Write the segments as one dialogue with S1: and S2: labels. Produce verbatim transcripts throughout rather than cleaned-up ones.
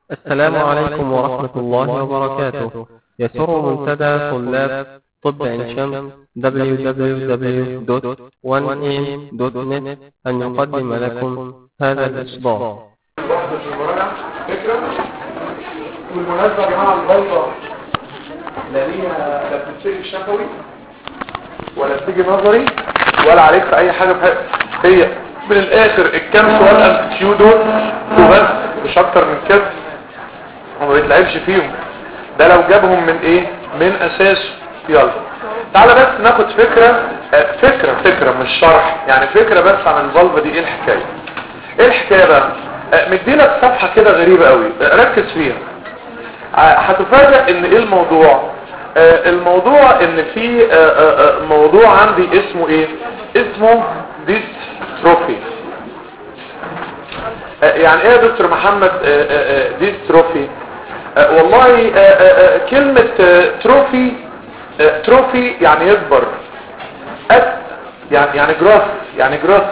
S1: السلام عليكم ورحمة الله وبركاته. يسر منتدى طلاب طب عين شمس دبليو دبليو دبليو دوت وان إيه دوت نت أن يقدم لكم هذا الإصدار.
S2: فكرة والمناسبة يا جماعة البيضة لا ليها لا بتتسجل شفوي ولا بتيجي نظري ولا عليك في أي حاجة بحق. هي من الآخر الكام سؤال أمسكيو دول وبس مش أكتر من كده، وما بيتلعبش فيهم. ده لو جابهم من إيه؟ من أساسه. يلا تعالى بس ناخد فكرة فكرة فكرة مش شرح، يعني فكرة بس عن الفالفة دي. إيه الحكاية؟ إيه الحكاية بقى؟ مديلك صفحة كده غريبة قوي، ركز فيها هتفاجأ ان ايه الموضوع. آه الموضوع ان في آه آه موضوع عندي اسمه ايه؟ اسمه ديستروفي. آه يعني ايه يا دكتور محمد آه آه ديستروفي؟ آه والله آه آه كلمة آه تروفي آه تروفي يعني يكبر، أت يعني يعني جروث يعني جروث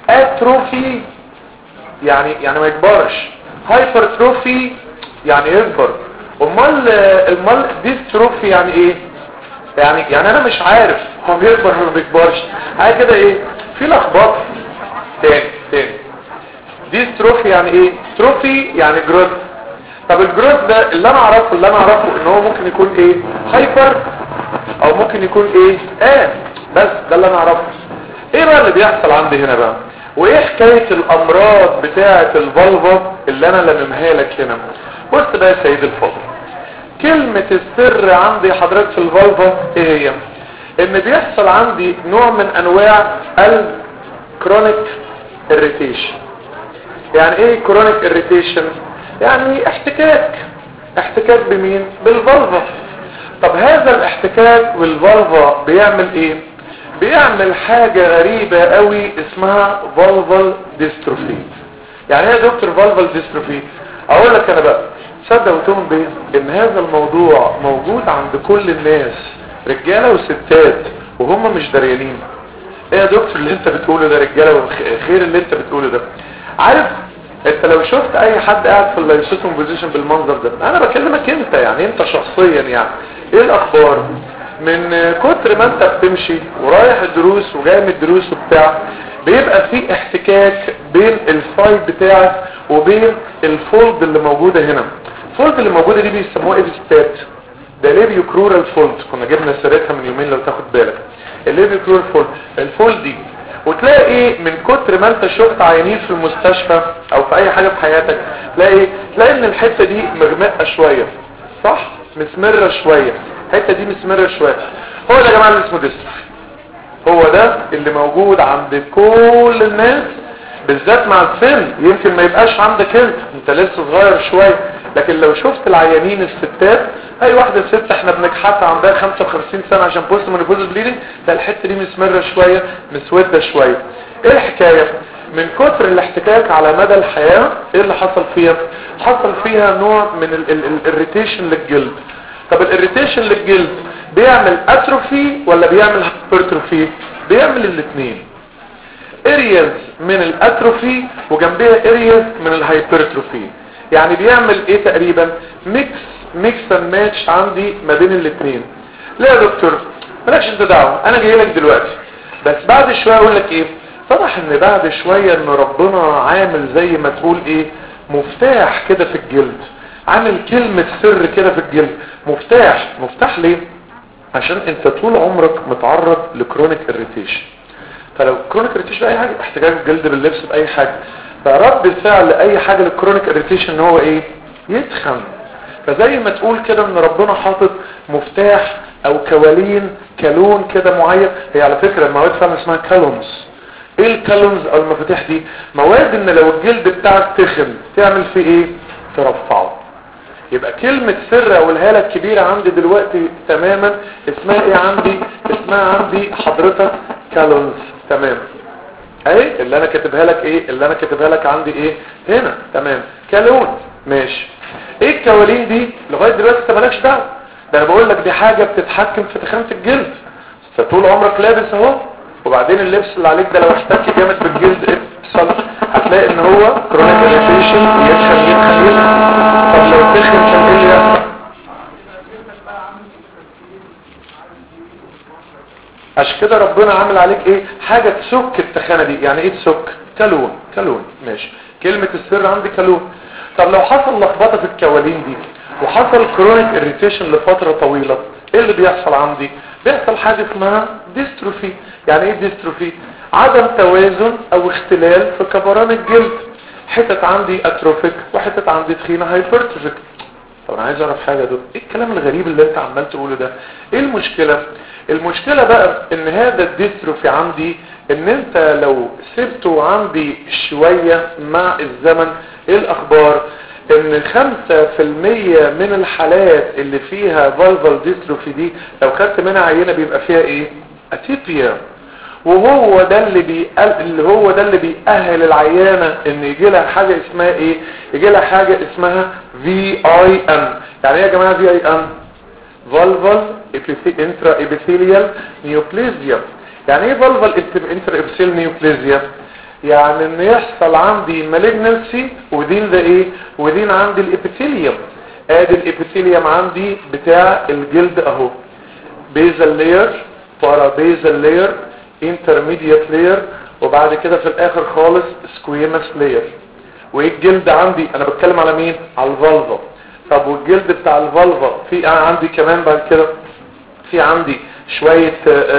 S2: اتروفي يعني يعني ما يكبرش، هايبرتروفي يعني يكبر. امال امال ديستروفي يعني ايه؟ يعني يعني انا مش عارف هو بيكبر ولا ما بيكبرش، حاجه كده ايه في لخبطه. تاني تاني ديستروفي يعني ايه؟ تروفي يعني جروث. طب الجروث ده اللي انا اعرفه اللي انا اعرفه ان هو ممكن يكون ايه؟ هايبر او ممكن يكون ايه؟ اه بس ده اللي انا اعرفه. ايه بقى اللي بيحصل عندي هنا بقى؟ وايه حكايه الامراض بتاعه الفالفا اللي انا لممها لك هنا؟ بص بقى يا سيدي الفاضل، كلمة السر عندي حضرتك في الفالفا ايه هي؟ ان بيحصل عندي نوع من انواع الكرونيك اريتيشن. يعني ايه كرونيك اريتيشن؟ يعني احتكاك احتكاك بمين؟ بالفالفا. طب هذا الاحتكاك بالفالفا بيعمل ايه؟ بيعمل حاجة غريبة قوي اسمها فالفال ديستروفي. يعني ايه يا دكتور فالفال ديستروفي؟ اقول لك انا بقى، صدق وتؤمن بيه ان هذا الموضوع موجود عند كل الناس رجاله وستات وهم مش دريانين. ايه يا دكتور اللي انت بتقوله ده؟ رجاله وخير اللي انت بتقوله ده. عارف انت لو شفت اي حد قاعد في اللايسوتوم بوزيشن بالمنظر ده، انا بكلمك انت يعني انت شخصيا، يعني ايه الاخبار؟ من كتر ما انت بتمشي ورايح الدروس وجاي من الدروس وبتاع، بيبقى في احتكاك بين الفايل بتاعك وبين الفولد اللي موجودة هنا. الفولد اللي موجودة دي بيسموها ايه بالستات؟ ده ليبيو كرورال فولد، كنا جبنا سيرتها من يومين لو تاخد بالك. الليبيو كرورال فولد الفولد دي، وتلاقي ايه من كتر ما انت شفت عيانين في المستشفى او في اي حاجة في حياتك، تلاقي ايه؟ تلاقي ان الحتة دي مغمقة شوية، صح؟ مسمرة شوية، الحتة دي مسمرة شوية. هو ده يا جماعة اللي اسمه ديستروفي. هو ده اللي موجود عند كل الناس، بالذات مع السن. يمكن ما يبقاش عندك انت انت لسه صغير شوية، لكن لو شفت العيانين الستات، اي واحدة ست احنا بنكحتها عندها خمسة وخمسين سنة عشان بوست منوبوز بليدنج، ده الحتة دي مسمرة شوية مسودة شوية. ايه الحكاية؟ من كتر الاحتكاك على مدى الحياة ايه اللي حصل فيها؟ حصل فيها نوع من الاريتيشن للجلد. طب الاريتيشن للجلد بيعمل اتروفي ولا بيعمل هايبرتروفي؟ بيعمل الاثنين. ارياز من الاتروفي وجنبها ارياز من الهايبرتروفي. يعني بيعمل ايه تقريبا؟ ميكس ميكس اند ماتش عندي ما بين الاثنين. ليه يا دكتور؟ مالكش انت دعوه، انا جاي لك دلوقتي، بس بعد شويه اقول لك ايه. طبعا ان بعد شويه ان ربنا عامل زي ما تقول ايه، مفتاح كده في الجلد، عامل كلمه سر كده في الجلد. مفتاح مفتاح ليه؟ عشان انت طول عمرك متعرض لكرونيك اريتيشن. فلو كرونيك اريتيشن اي حاجه، احتكاك الجلد باللبس باي حاجه، فرد الفعل اي حاجه للكرونيك اريتيشن ان هو ايه؟ يتخن. فزي ما تقول كده ان ربنا حاطط مفتاح او كوالين كالون كده معين. هي على فكره المواد فعلا اسمها كالونز. ايه الكالونز او المفاتيح دي؟ مواد ان لو الجلد بتاعك تخن تعمل فيه ايه؟ ترفعه. يبقى كلمة سر اقولها لك كبيرة عندي دلوقتي تماما، اسمها ايه عندي؟ اسمها عندي حضرتك كالونز. تمام. ايه اللي انا كاتبها لك؟ ايه اللي انا كاتبها لك عندي؟ ايه هنا؟ تمام، كالون. ماشي. ايه الكوالين دي؟ لغاية دلوقتي انت مالكش دعوه، ده انا بقول لك دي حاجة بتتحكم في تخانة الجلد. فطول عمرك لابس اهو، وبعدين اللبس اللي عليك ده لو احتك جامد بالجلد ايه بيحصل؟ هتلاقي ان هو كرونيك اريتيشن، يتخن يتخن يتخن. طب عشان كده ربنا عامل عليك ايه حاجة تسك التخانة دي. يعني ايه تسك؟ كالون. كالون ماشي. كلمة السر عندي كالون. طب لو حصل لخبطة في الكوالين دي وحصل كرونيك اريتيشن لفترة طويلة، ايه اللي بيحصل عندي؟ بيحصل حاجة اسمها ديستروفي. يعني ايه ديستروفي؟ عدم توازن او اختلال في كبران الجلد. حتت عندي اتروفيك وحتت عندي تخينة هايبرتروفيك. طب انا عايز اعرف حاجة دول، ايه الكلام الغريب اللي انت عمال تقوله ده؟ ايه المشكلة؟ المشكلة بقى ان هذا الديستروفي عندي ان انت لو سبته عندي شوية مع الزمن، ايه الاخبار؟ ان خمسة في المية من الحالات اللي فيها فالفال ديستروفي دي لو خدت منها عينة بيبقى فيها ايه؟ اتيبيا. وهو ده اللي بيقل اللي هو ده اللي بيأهل العيانة ان يجي لها حاجة اسمها ايه؟ يجي لها حاجة اسمها في اي ام. يعني ايه يا جماعة في اي ام؟ فالفال انترا ابيثيليال نيوبليزيا. يعني ايه فالفال انترا ابيثيليال نيوبليزيا؟ يعني ان يحصل عندي مالجنسي ودين ده ايه؟ ودين عندي الابيثيليوم. ادي الابيثيليوم عندي بتاع الجلد اهو، بيزل لاير، بارا بيزل لاير، انترميديت لاير، وبعد كده في الاخر خالص سكويمس لاير. وايه الجلد عندي؟ انا بتكلم على مين؟ على الفالفا. طب والجلد بتاع الفالفا في عندي كمان بعد كده في عندي شوية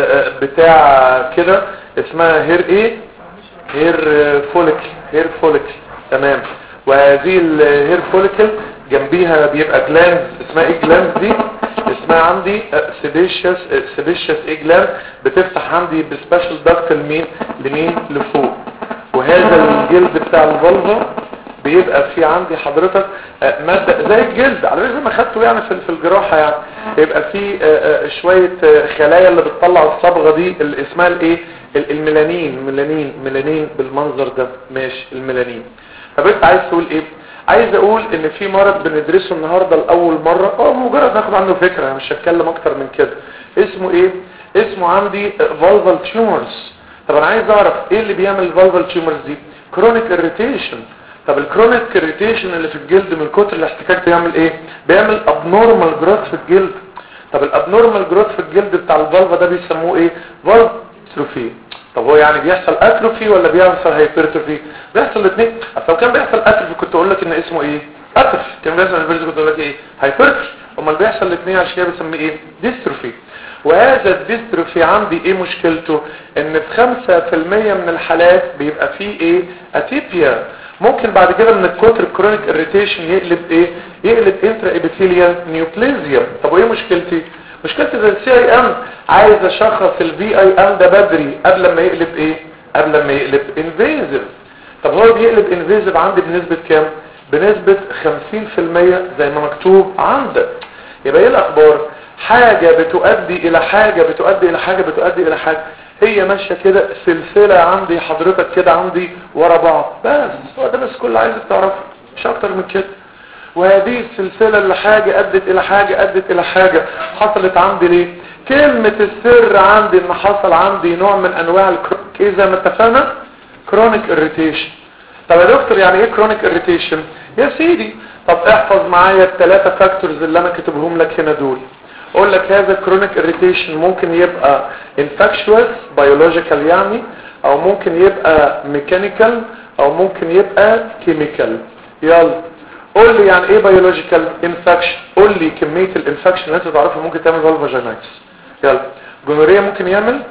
S2: بتاع كده اسمها هير ايه؟ هير فوليكل. هير فوليكل تمام. وهذه الهير فوليكل جنبيها بيبقى جلاند. اسمها ايه جلاند دي؟ اسمها عندي سيبيشيوس سيبيشيوس ايه جلاند، بتفتح عندي بسبيشال داكت لمين؟ لمين؟ لفوق. وهذا الجلد بتاع الفالفا بيبقى في عندي حضرتك مادة زي الجلد على زي ما خدته يعني في الجراحة، يعني يبقى في شوية خلايا اللي بتطلع الصبغة دي اللي اسمها الايه؟ الميلانين. ميلانين ميلانين بالمنظر ده ماشي الميلانين. طب انت عايز تقول ايه؟ عايز اقول ان في مرض بندرسه النهاردة لاول مرة، اه مجرد ناخد عنه فكرة، انا مش هتكلم اكتر من كده. اسمه ايه؟ اسمه عندي فالفال تيومرز. طب انا عايز اعرف ايه اللي بيعمل الفالفال تيومرز دي؟ كرونيك اريتيشن. طب الكرونيك اريتيشن اللي في الجلد من كتر الاحتكاك بيعمل ايه؟ بيعمل ابنورمال جروث في الجلد. طب الابنورمال جروث في الجلد بتاع الفالفا ده بيسموه ايه؟ فالتروفي. طب هو يعني بيحصل اتروفي ولا بيحصل هايبرتروفي؟ بيحصل الاثنين. اصل لو كان بيحصل اتروفي كنت اقول لك ان اسمه ايه؟ اتروفي. كان بيحصل هايبرتروفي كنت اقول لك ايه؟ هايبرتروفي. امال بيحصل الاثنين عشان كده بنسميه ايه؟ ديستروفي. وهذا الديستروفي عندي ايه مشكلته؟ ان في خمسة في المية من الحالات بيبقى فيه ايه؟ اتيبيا. ممكن بعد كده من الكتر الكرونيك اريتيشن يقلب ايه؟ يقلب انترا ابيثيليال نيوبليزيا. طب وايه مشكلتي؟ مشكلتي زي السي اي ام، عايز اشخص الفي اي ام ده بدري قبل ما يقلب ايه؟ قبل ما يقلب انفيزيف. طب هو بيقلب انفيزيف عندي بنسبة كام؟ بنسبة خمسين في المية زي ما مكتوب عندك. يبقى ايه الاخبار؟ حاجة بتؤدي الى حاجة بتؤدي الى حاجة بتؤدي الى حاجة، هي ماشية كده سلسلة عندي حضرتك كده عندي ورا بعض. بس هو ده بس كل اللي عايزك تعرفه، مش اكتر من كده. وهذه السلسلة اللي حاجة ادت الى حاجة ادت الى حاجة حصلت عندي ليه؟ كلمة السر عندي ان حصل عندي نوع من انواع الكرونيك ايه زي ما اتفقنا؟ كرونيك اريتيشن. طب يا دكتور يعني ايه كرونيك اريتيشن؟ يا سيدي طب احفظ معايا الثلاثة فاكتورز اللي انا كتبهم لك هنا دول. اقول لك هذا كرونيك اريتيشن ممكن يبقى infectious biological يعني، او ممكن يبقى mechanical، او ممكن يبقى chemical. يلا قول لي يعني ايه biological infection؟ قول لي كمية الانفكشن اللي انت تعرفها ممكن تعمل فالفاجينايتس. يلا جونوريا ممكن يعمل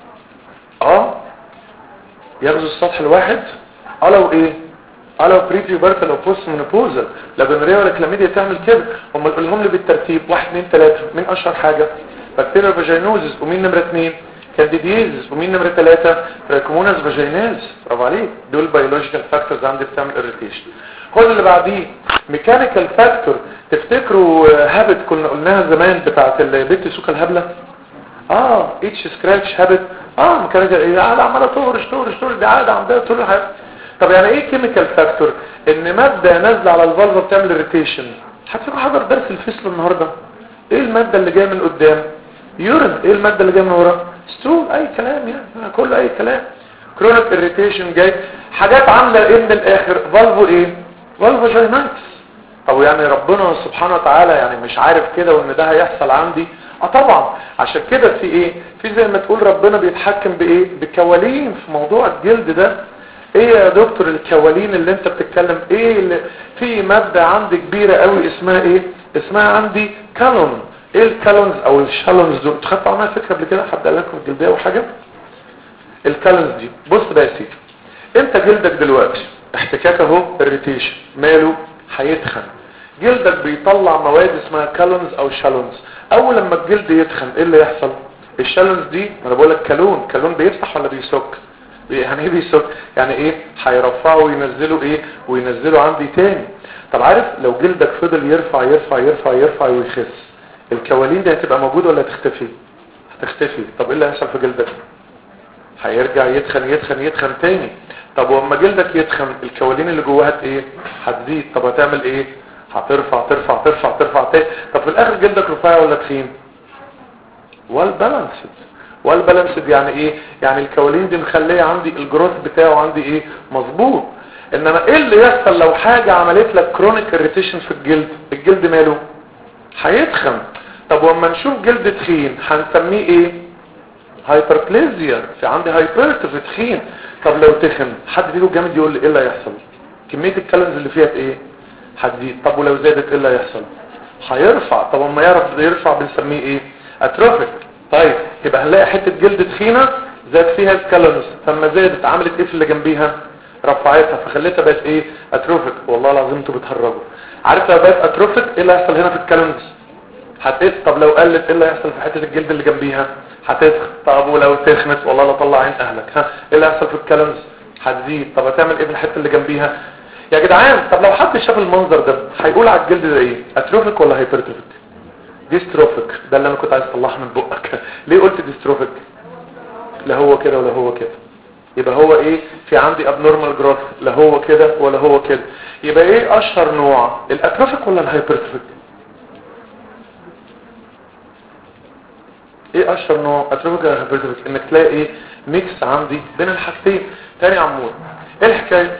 S2: اه يغزو السطح الواحد. اه لو ايه؟ اه لو بريبيوبرتال او بوست مونوبوزال. لا جونوريا ولا كلاميديا تعمل كده. هم نقولهم لي بالترتيب واحد اتنين تلاتة. مين اشهر حاجة؟ بكتيريا فاجينوزس. ومين نمرة اتنين؟ كانديديزس. ومين نمرة تلاتة؟ تراكموناس فاجينالز. برافو عليك، دول بيولوجيكال فاكتورز عندي بتعمل اريتيشن. خد اللي بعديه ميكانيكال فاكتور. تفتكروا هابت كنا قلناها زمان بتاعت البيت سوكا الهبله؟ اه اتش سكراتش هابت. اه ميكانيكال ايه؟ قاعده عماله تورش تورش تورش، دي عاده عندها طول الحياه. طب يعني ايه كيميكال فاكتور؟ ان ماده نازله على الفالفا بتعمل اريتيشن. هتفكروا حضر درس الفصل النهارده. ايه الماده اللي جايه من قدام؟ يورين. ايه الماده اللي جايه من ورا؟ ستول. اي كلام يعني، كله اي كلام. كرونيك اريتيشن جاي حاجات عامله ايه من الاخر؟ فالفو ايه؟ فالفاجينايتس. طب يعني ربنا سبحانه وتعالى يعني مش عارف كده وان ده هيحصل عندي؟ اه طبعا. عشان كده في ايه، في زي ما تقول ربنا بيتحكم بايه، بكوالين في موضوع الجلد ده. ايه يا دكتور الكوالين اللي انت بتتكلم ايه اللي في مادة عندي كبيرة قوي اسمها ايه، اسمها عندي كالون. ايه الكالونز او الشالونز دول؟ تخطوا عنها فكرة قبل كده؟ حد قال لكم الجلدية او حاجة؟ الكالونز دي بص بقى يا سيدي، انت جلدك دلوقتي احتكاك اهو الريتيشن ماله هيتخن، جلدك بيطلع مواد اسمها كالونز او شالونز. اول لما الجلد يتخن ايه اللي يحصل؟ الشالونز دي انا بقول لك كالون، كالون بيفتح ولا بيسك؟ يعني ايه بيسك؟ يعني ايه هيرفعه وينزله ايه وينزله عندي تاني. طب عارف لو جلدك فضل يرفع يرفع يرفع يرفع ويخس، الكوالين دي هتبقى موجوده ولا هتختفي؟ هتختفي. طب ايه اللي هيحصل في جلدك؟ هيرجع يتخن يتخن يتخن تاني. طب واما جلدك يتخن الكوالين اللي جواها ايه؟ هتزيد. طب هتعمل ايه؟ هترفع ترفع ترفع ترفع تاني. طب في الاخر جلدك رفيع ولا تخين؟ والبالانسد. والبالانسد يعني ايه؟ يعني الكوالين دي مخليه عندي الجروث بتاعه عندي ايه؟ مظبوط. انما ايه اللي يحصل لو حاجه عملت لك كرونيك اريتيشن في الجلد؟ الجلد ماله؟ هيتخن. طب واما نشوف جلد تخين هنسميه ايه؟ هايبربليزيا. في عندي هايبرتروفي تخين. طب لو تخن حد فيكم جامد يقول لي ايه اللي هيحصل؟ كميه الكالوريز اللي فيها ايه؟ هتزيد. طب ولو زادت ايه اللي هيحصل؟ هيرفع. طب اما يعرف يرفع بنسميه ايه؟ اتروفيك. طيب يبقى هنلاقي حته جلد تخينه زاد فيها الكالوريز، فلما زادت عملت ايه في اللي جنبيها؟ رفعتها فخليتها بقت ايه؟ اتروفيك. والله العظيم انتوا بتهرجوا. عارف لو بقت اتروفيك ايه اللي هيحصل هنا في الكالوريز؟ هتقل. طب لو قلت ايه اللي هيحصل في حته الجلد اللي جنبيها؟ هتسخن. طب ولو تخنت والله لا طلع عين اهلك. ها ايه اللي هيحصل في الكالوريز؟ هتزيد. طب هتعمل ايه في الحته اللي جنبيها يا جدعان؟ طب لو حد شاف المنظر ده هيقول على الجلد ده ايه؟ اتروفيك ولا هايبرتروفيك؟ ديستروفيك. ده اللي انا كنت عايز اطلعه من بقك. ليه قلت ديستروفيك؟ لا هو كده ولا هو كده. يبقى هو ايه؟ في عندي ابنورمال جروث، لا هو كده ولا هو كده. يبقى ايه اشهر نوع؟ الاتروفيك ولا الهايبرتروفيك؟ ايه اشهر نوع؟ اتروفيك ولا هايبرتروفيك؟ انك تلاقي ايه؟ ميكس عندي بين الحاجتين. تاني عمور ايه الحكايه؟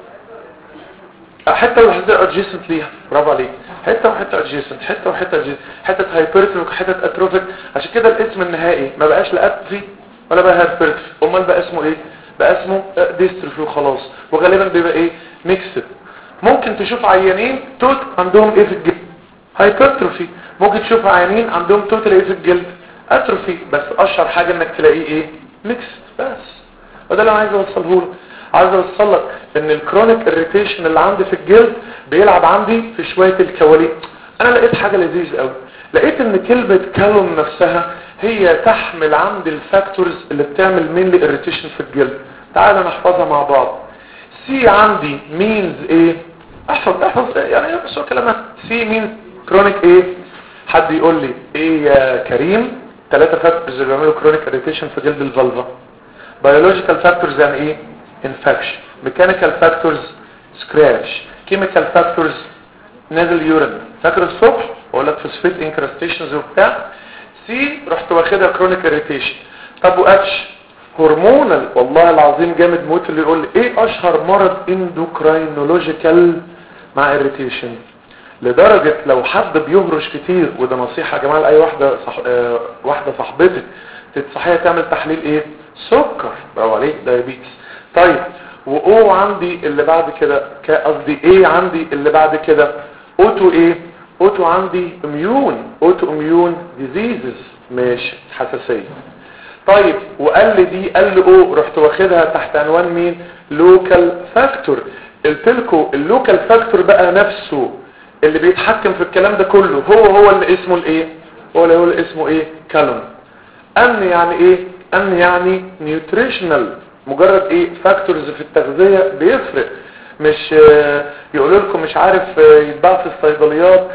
S2: حته وحده ادجيسنت ليها، برافو عليك. حته وحته ادجيسنت، حته وحته ادجيسنت، حته هايبرتروفيك حته اتروفيك. عشان كده الاسم النهائي ما بقاش لا اتروفي ولا بقى هايبرتروفي، امال بقى اسمه ايه؟ بقى اسمه ديستروفي وخلاص. وغالبا بيبقى ايه؟ ميكسد. ممكن تشوف عيانين توت عندهم ايه في الجلد؟ هايبرتروفي. ممكن تشوف عيانين عندهم توتال ايه في الجلد؟ اتروفي. بس اشهر حاجه انك تلاقيه ايه؟ ميكس بس. وده اللي انا عايز اوصله لك. عايز اوصل لك ان الكرونيك اريتيشن اللي عندي في الجلد بيلعب عندي في شويه الكوالين. انا لقيت حاجه لذيذه قوي. لقيت ان كلمه كالون نفسها هي تحمل عندي الفاكتورز اللي بتعمل مين اريتيشن في الجلد. تعال نحفظها مع بعض. سي عندي مينز ايه؟ احفظ احفظ يعني بس هو كلمات. سي مينز كرونيك ايه؟ حد يقول لي ايه يا كريم؟ ثلاثه فاكتورز اللي بيعملوا كرونيك اريتيشن في جلد الفالفا. بيولوجيكال فاكتورز يعني ايه؟ infection. mechanical factors scratch. chemical factors nasal urine. فاكر الصبح اقول لك فوسفيت انكرستيشنز وبتاع. سي رحت واخدها كرونيك اريتيشن. طب واتش هرمونال. والله العظيم جامد موت اللي يقول لي ايه اشهر مرض اندوكراينولوجيكال مع اريتيشن. لدرجه لو حد بيهرش كتير، وده نصيحه يا جماعه لاي واحده صح... آه... واحده صاحبتك تنصحيها تعمل تحليل ايه؟ سكر. برافو عليك، دايابيتس. طيب واو عندي اللي بعد كده قصدي ايه عندي اللي بعد كده؟ اوتو ايه؟ اوتو عندي اميون. اوتو اميون ديزيزز. ماشي حساسيه. طيب وقال لي دي قال لي او رحت واخدها تحت عنوان مين؟ لوكال فاكتور. قلت لكم اللوكال فاكتور بقى نفسه اللي بيتحكم في الكلام ده كله هو هو اللي اسمه الايه؟ هو اللي هو اللي اسمه ايه؟ كالون. ان يعني ايه؟ ان يعني نيوتريشنال. مجرد ايه؟ فاكتورز في التغذية بيفرق. مش يقولوا لكم مش عارف يتباع في الصيدليات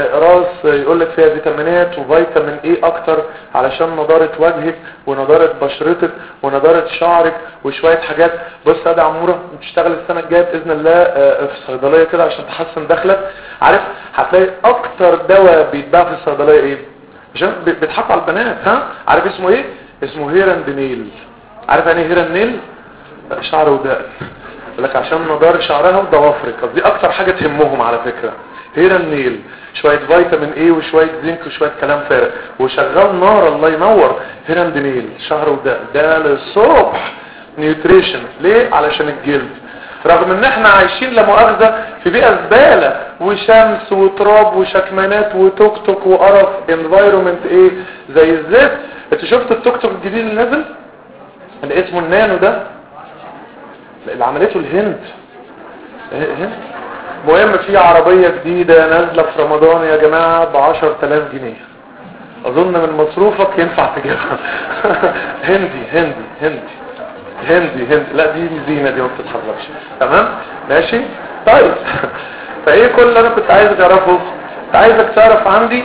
S2: راس يقول لك فيها فيتامينات وفيتامين ايه اكتر علشان نضارة وجهك ونضارة بشرتك ونضارة شعرك وشوية حاجات. بص يا دي عمورة بتشتغل السنة الجاية باذن الله في الصيدلية كده عشان تحسن دخلك. عارف هتلاقي اكتر دواء بيتباع في الصيدلية ايه؟ عشان بيتحط على البنات. ها عارف اسمه ايه؟ اسمه هيراند نيل. عارف يعني ايه هيراند نيل؟ شعر ودقن. لك عشان نضار شعرها وضوافرك. دي اكتر حاجة تهمهم على فكرة. هير اند نيل، شويه فيتامين ايه وشويه زنك وشويه كلام فارغ، وشغال نار الله ينور. هير اند نيل شهر وده ده للصبح نيوتريشن. ليه؟ علشان الجلد. رغم ان احنا عايشين لا مؤاخذه في بيئه زباله وشمس وتراب وشكمانات وتوك توك وقرف، انفايرومنت ايه زي الزفت. انت شفت التوك توك الجديد اللي نزل اللي اسمه النانو ده اللي عملته الهند؟ هند مهم في عربيه جديده نازله في رمضان يا جماعه ب عشرة آلاف جنيه، اظن من مصروفك ينفع تجيبها. هندي هندي هندي هندي هندي لا دي زينه دي ما بتتحركش. تمام ماشي. طيب فايه كل اللي انا كنت عايز تعرفه؟ كنت عايزك تعرف عندي،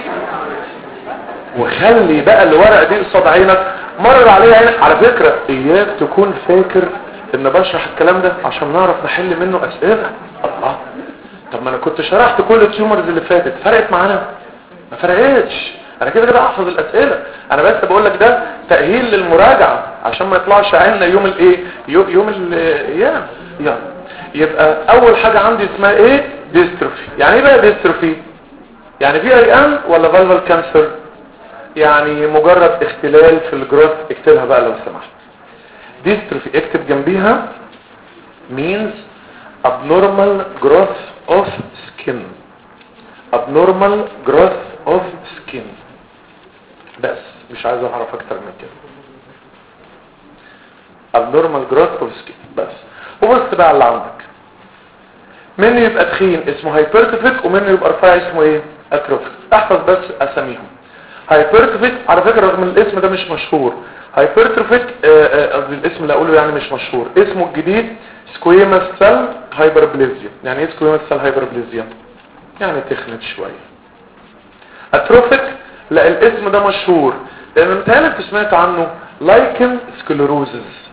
S2: وخلي بقى الورقه دي قصاد عينك مرر عليها هنا. على فكره اياك تكون فاكر ان بشرح الكلام ده عشان نعرف نحل منه اسئله. الله، طب ما انا كنت شرحت كل التيومرز اللي فاتت، فرقت معانا؟ ما فرقتش. انا كده كده احفظ الاسئله، انا بس بقول لك ده تاهيل للمراجعه عشان ما يطلعش عنا يوم الايه يوم, يوم الايام. يلا يبقى اول حاجه عندي اسمها ايه؟ ديستروفي. يعني ايه بقى ديستروفي؟ يعني في اي ام ولا فالفال كانسر؟ يعني مجرد اختلال في الجروث. اكتبها بقى لو سمحت. ديستروفي اكتب جنبيها means abnormal growth of skin. abnormal growth of skin. بس مش عايز اعرف اكتر من كده. abnormal growth of skin بس. وبص بقى اللي عندك، منه يبقى تخين اسمه هايبرتروفيك، ومنه يبقى رفيع اسمه ايه؟ اتروفيك. احفظ بس اساميهم. هايبرتروفيك على فكره رغم ان الاسم ده مش مشهور، هايبرتروفيك قصدي الاسم اللي اقوله يعني مش مشهور، اسمه الجديد سكويماس سيل هايبربليزيا. يعني ايه سكويماس سيل هايبربليزيا؟ يعني تخنت شويه. اتروفيك لا الاسم ده مشهور لان متهيألي انت سمعت عنه، لايكن سكليروزز.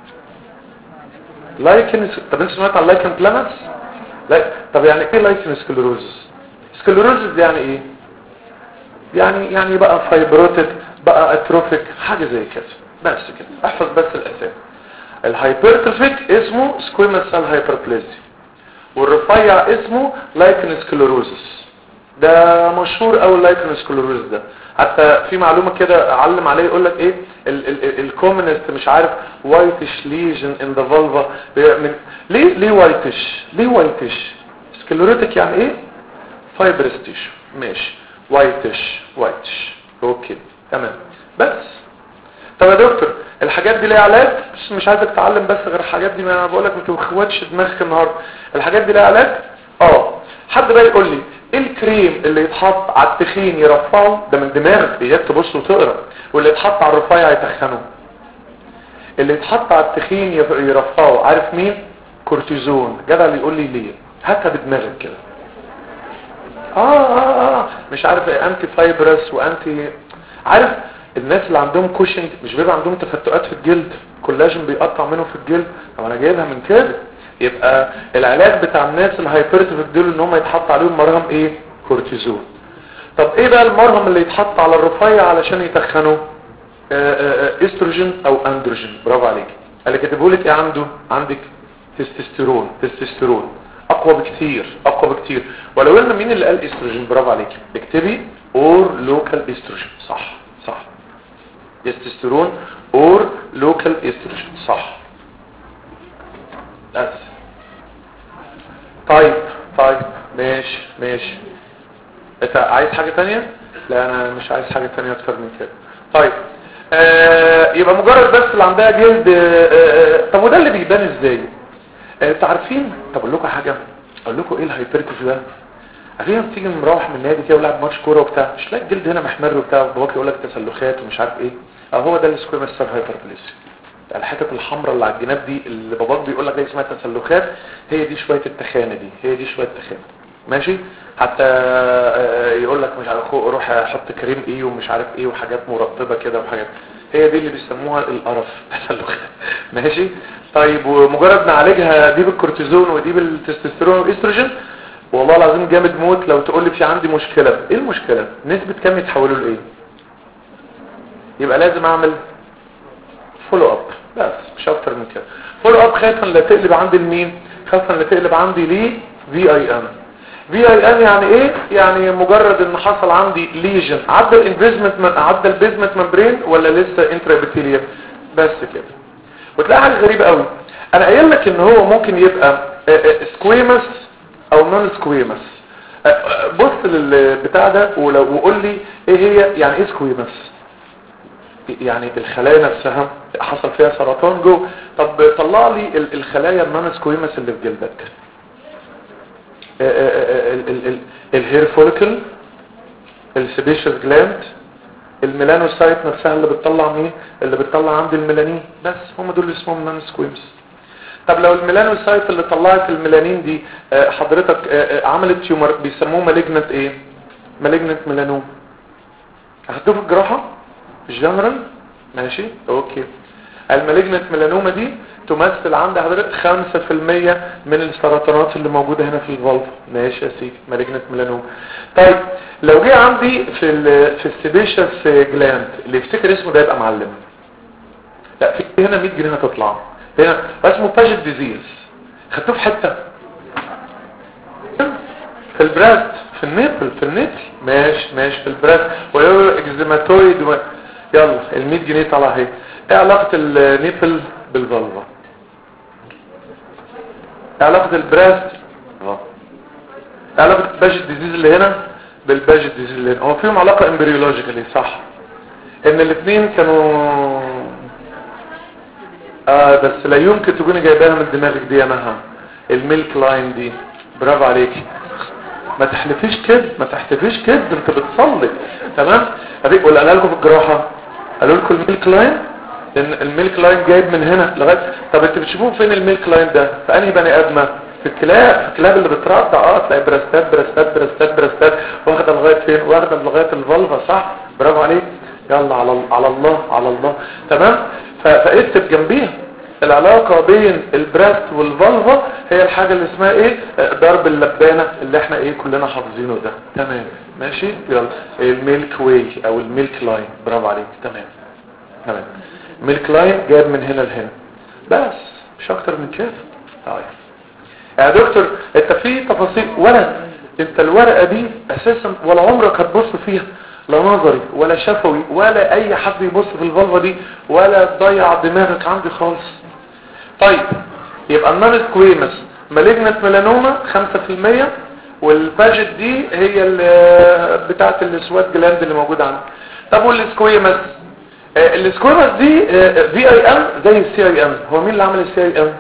S2: لايكن طب انت سمعت عن لايكن بلانس؟ لا طب يعني ايه لايكن سكليروزز؟ سكليروزز يعني ايه؟ يعني يعني بقى فايبروتيك بقى اتروفيك حاجه زي كده بس كده. احفظ بس الاسامي. الهايبرتروفيك اسمه سكويماس سيل هايبربليزيا، والرفيع اسمه لايكن سكليروزز. ده مشهور قوي اللايكن سكليروزز ده، حتى في معلومه كده اعلم عليه يقول لك ايه الكومنست مش عارف وايتش ليجن ان ذا فالفا. ليه ليه وايتش؟ ليه وايتش؟ سكليروتيك يعني ايه؟ فايبرس تيشو. ماشي وايتش وايتش اوكي تمام بس. طب يا دكتور الحاجات دي ليها علاج؟ بس مش عايزك تتعلم بس غير الحاجات دي، ما انا بقول لك ما تخوتش دماغك النهارده. الحاجات دي ليها علاج؟ اه. حد بقى يقول لي ايه الكريم اللي يتحط على التخين يرفعه؟ ده من دماغك اياك تبص وتقرا. واللي يتحط على الرفيع يتخنه. اللي يتحط على التخين يرفعه عارف مين؟ كورتيزون. جدع اللي يقول لي ليه؟ هاتها بدماغك كده. اه اه اه مش عارف ايه انتي فايبرس وانتي عارف. الناس اللي عندهم كوشنج مش بيبقى عندهم تفتقات في الجلد، كولاجين بيقطع منه في الجلد. طب انا جايبها من كده. يبقى العلاج بتاع الناس الهايبرتروفيك دول ان هم يتحط عليهم مرهم ايه؟ كورتيزون. طب ايه بقى المرهم اللي يتحط على الرفيع علشان يتخنوا؟ استروجين او اندروجين. برافو عليك. اللي كاتبه لك ايه عنده؟ عندك تستوستيرون. تستوستيرون اقوى بكتير اقوى بكتير. ولو ان مين اللي قال استروجين؟ برافو عليك. اكتبي اور لوكال استروجين. صح صح. تستوستيرون اور لوكال استروجين صح. بس طيب طيب ماشي ماشي. انت عايز حاجه تانية؟ لا انا مش عايز حاجه تانية اكتر من كده. طيب آه يبقى مجرد بس اللي عندها جلد. آه آه طب وده اللي بيبان ازاي؟ انتوا عارفين؟ طب اقول لكم حاجه، اقول لكم ايه الهايبرتروفي ده؟ عارفين بتيجي مروح من النادي كده ولعب ماتش كوره وبتاع، مش تلاقي الجلد هنا محمر وبتاع، وباباك يقول لك تسلخات ومش عارف ايه. اهو ده السكويماس سيل هايبربليزيا. الحته الحمراء اللي على الجناب دي اللي باباك بيقول لك دي اسمها تسلخات، هي دي شويه التخانه دي، هي دي شويه تخانه. ماشي. حتى يقول لك مش عارف روح احط كريم ايه ومش عارف ايه وحاجات مرطبه كده وحاجات، هي دي اللي بيسموها القرف تسلخات. ماشي. طيب ومجرد نعالجها دي بالكورتيزون ودي بالتستوستيرون والاستروجين والله العظيم جامد موت. لو تقول لي في عندي مشكله، ايه المشكله؟ نسبه كام يتحولوا لايه؟ يبقى لازم اعمل فولو اب بس مش اكتر من كده. فولو اب خايفا لا تقلب عندي لمين؟ خايفا لا تقلب عندي ليه في اي ام. في اي ان يعني ايه؟ يعني مجرد ان حصل عندي ليجن عدى الانفيزمنت من عدى البيزمنت ممبرين ولا لسه انترابيثيليوم بس كده. وتلاقي حاجه غريبه قوي، انا قايل لك ان هو ممكن يبقى سكويمس او نون سكويمس. بص للبتاع ده ولو وقول لي ايه هي يعني ايه سكويمس. يعني الخلايا نفسها حصل فيها سرطان جوه. طب طلع لي الخلايا النون سكويمس اللي في جلدك. الهير فوليكل، السيبيشس جلاند، الميلانوسايت نفسها اللي بتطلع مين؟ اللي بتطلع عندي الميلانين. بس هم دول اللي اسمهم نون سكويمس. طب لو الميلانوسايت اللي طلعت الميلانين دي حضرتك عملت تيومر بيسموه مالجنت ايه؟ مالجنت ميلانوم. هتدوه في الجراحه جنرال ماشي اوكي. المالجنت ميلانوما دي تمثل عند حضرتك خمسة في المية من السرطانات اللي موجودة هنا في الفالف. ماشي يا سيدي مالجنت ميلانوما. طيب لو جه عندي في ال في السيبيشس جلاند اللي يفتكر اسمه ده يبقى معلم. لا في هنا مية جنيه هتطلع هنا اسمه باجيت ديزيز. خدتوه في حته في البراست في النيبل في النيبل ماشي ماشي في البراست ويقولوا اكزيماتويد و... يلا ال مية جنيه طلع اهي. ايه علاقه النيبل بالفالفا؟ ايه علاقه البراست؟ اه ايه علاقه الباجيت ديزيز اللي هنا بالباجيت ديزيز اللي هنا؟ هو فيهم علاقه امبريولوجيكالي صح ان الاثنين كانوا اه بس لا يمكن تكوني جايباها من دماغك دي يا مها. الميلك لاين دي برافو عليكي. ما تحلفيش كده ما تحتفيش كده انت بتصلي تمام. اديك ولا قالها لكم في الجراحه قالوا لكم الميلك لاين لان الميلك لاين جايب من هنا لغايه. طب انتوا بتشوفوه فين الميلك لاين ده؟ في انهي بني ادمه؟ في الكلاب في الكلاب اللي بترضع اه تلاقي براستات براستات براستات براستات واخده لغايه فين؟ واخده لغايه الفالفا صح برافو عليك. يلا على على الله على الله تمام. فاكتب جنبيها العلاقة بين البراست والفالفا هي الحاجة اللي اسمها ايه؟ ضرب اللبانة اللي احنا ايه كلنا حافظينه ده تمام ماشي. يلا الميلك واي او الميلك لاين برافو عليك تمام تمام. الميلك لاين جاب من هنا لهنا بس مش اكتر من كده. طيب يا دكتور انت في تفاصيل ورق انت الورقة دي اساسا ولا عمرك هتبص فيها لا نظري ولا شفوي ولا اي حد يبص في الفالفا دي ولا تضيع دماغك عندي خالص. طيب يبقى النون سكويمس مالجنت ميلانوما خمسة في المية والباجت دي هي بتاعه السوات جلاند اللي موجوده عندي. طب والسكويمس آه السكويمس دي في اي ام زي السي اي ام. هو مين اللي عمل السي اي ام؟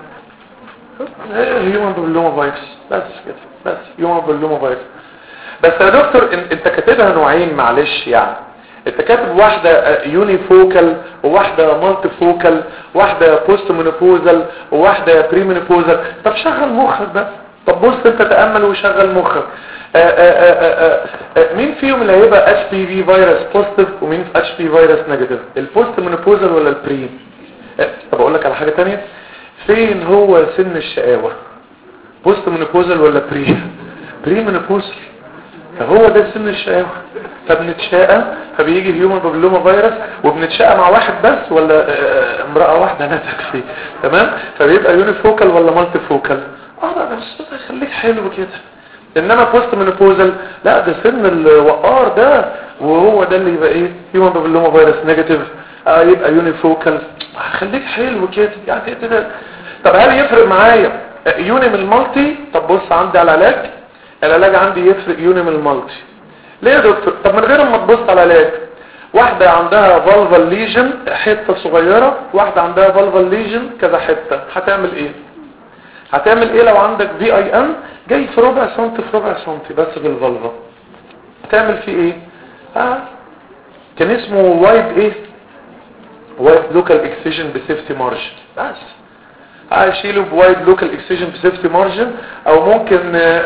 S2: هيومن بابيلوما فيروس بس كده بس هيومن بابيلوما فيروس. بس يا دكتور انت كاتبها نوعين معلش يعني انت كاتب واحدة يوني فوكال وواحدة مالتي فوكال واحدة بوست مينوبوزال وواحدة بري مينوبوزال. طب شغل مخك بس. طب بص انت تأمل وشغل مخك. آآ آآ آآ مين فيهم اللي هيبقى اتش بي في فيروس بوزيتيف ومين في اتش بي فيروس نيجاتيف؟ البوست مينوبوزال ولا البري؟ طب اقول لك على حاجة تانية. فين هو سن الشقاوة؟ بوست مينوبوزال ولا بري؟ بري مينوبوزال. فهو ده سن الشقاوة. فبنتشاقى فبيجي هيومن بابيلوما فيروس وبنتشاقى مع واحد بس ولا امرأة واحدة لا تكفي تمام. فبيبقى يوني فوكال ولا مالتي فوكال. اه بس خليك حلو كده. انما بوست مينوبوزال لا ده سن الوقار ده وهو ده اللي يبقى ايه هيومن بابيلوما فيروس نيجاتيف. اه يبقى يوني فوكال. خليك حلو كده يعني كده. طب هل يفرق معايا يوني من المالتي؟ طب بص عندي على العلاج العلاج عندي يفرق يوني من المالتي. ليه يا دكتور؟ طب من غير ما تبص على العلاج واحدة عندها فالفال ليجن حتة صغيرة واحدة عندها فالفال ليجن كذا حتة هتعمل ايه؟ هتعمل ايه لو عندك في اي ان جاي في ربع سنتي في ربع سنتي بس في الفالفا هتعمل فيه ايه؟ اه كان اسمه وايد ايه؟ وايد لوكال اكسجن بسيفتي مارجن بس هشيله بوايد لوكال اكسجن بسيفتي مارجن او ممكن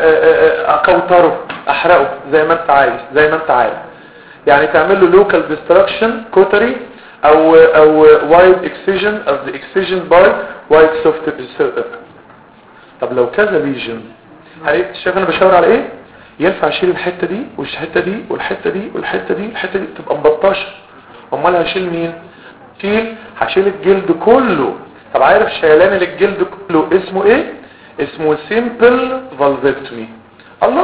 S2: اكوتره احرقه زي ما انت عايز زي ما انت عايز يعني تعمل له لوكال ديستراكشن كوتري او او وايد اكسجن of the excision by وايد سوفت. طب لو كذا ليجن شايف انا بشاور على ايه؟ ينفع اشيل الحته دي والحته دي والحته دي والحته دي الحته دي تبقى مبطشه. امال هشيل مين؟ شيل هشيل الجلد كله. طب عارف شيلان الجلد كله اسمه ايه؟ اسمه سيمبل فالفكتومي. الله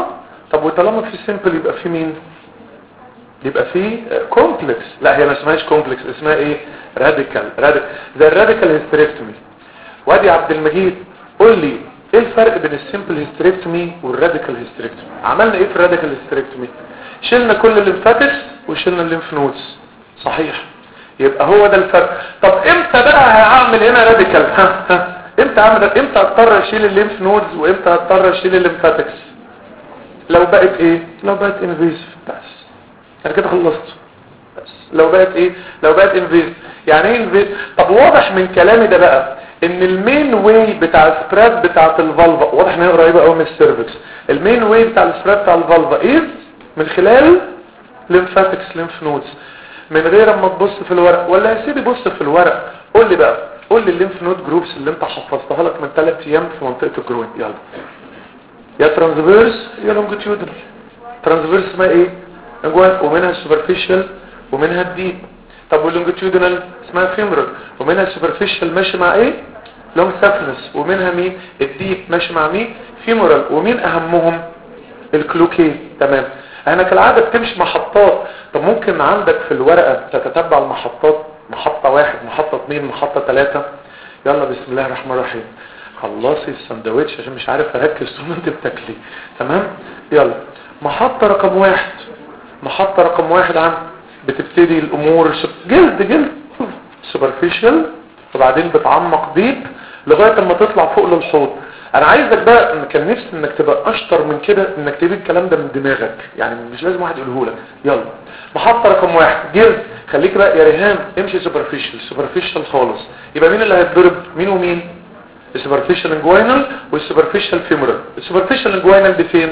S2: طب وطالما في سيمبل يبقى في مين؟ يبقى في كومبلكس. لا هي ما اسمهاش كومبلكس، اسمها ايه؟ راديكال. راديكال زي الراديكال هيستريكتومي. وادي عبد المجيد قول لي ايه الفرق بين السيمبل هيستريكتومي والراديكال هيستريكتومي؟ عملنا ايه في الراديكال هيستريكتومي؟ شلنا كل الليمفاتكس وشلنا الليمف نودز. صحيح، يبقى هو ده الفرق. طب امتى بقى هعمل هنا راديكال؟ ها ها امتى اعمل امتى اضطر اشيل الليمف نودز وامتى اضطر اشيل الليمفاتكس؟ لو بقت ايه؟ لو بقت انفيسيف بس انا كده خلصت. بس لو بقت ايه؟ لو بقت انفيسيف. يعني ايه انفيسيف؟ طب واضح من كلامي ده بقى ان المين واي بتاع السبراد بتاعه الفالفا، واضح ان هي قريبه قوي من السيرفكس. المين واي بتاع السبراد بتاع الفالفا ايه؟ من خلال ليمفاتكس ليمف نودز، من غير اما تبص في الورق. ولا يا سيدي بص في الورق. قول لي بقى، قول لي الليمف نود جروبس اللي انت حفظتها لك من ثلاث ايام في منطقه الجروين. يلا يا ترانسفيرس يا لونجيتيودنال. ترانسفيرس اسمها ايه؟ انجوان، ومنها السوبرفيشال ومنها الديب. طب واللونجيتيودنال اسمها فيمورال، ومنها السوبرفيشال ماشي مع ايه؟ لونج سافنس، ومنها مين؟ الديب ماشي مع مين؟ فيمورال. ومين اهمهم؟ الكلوكي. تمام. احنا كالعاده بتمشي محطات. طب ممكن عندك في الورقه تتتبع المحطات، محطه واحد، محطه اثنين، محطه ثلاثة. يلا بسم الله الرحمن الرحيم. خلصي السندوتش عشان مش عارف اركز طول ما انت بتاكلي. تمام. يلا محطه رقم واحد. محطه رقم واحد عم بتبتدي الامور جلد جلد سوبرفيشال، وبعدين بتعمق ديب لغايه اما تطلع فوق للحوض. انا عايزك بقى، كان نفسي انك تبقى اشطر من كده، انك تجيب الكلام ده من دماغك، يعني مش لازم واحد يقوله لك. يلا محطه رقم واحد جلد. خليك بقى يا ريهام امشي سوبرفيشال سوبرفيشال خالص. يبقى مين اللي هيتضرب؟ مين ومين؟ السوبرفيشال انجوينال والسوبرفيشال فيمورال. السوبرفيشال انجوينال دي فين؟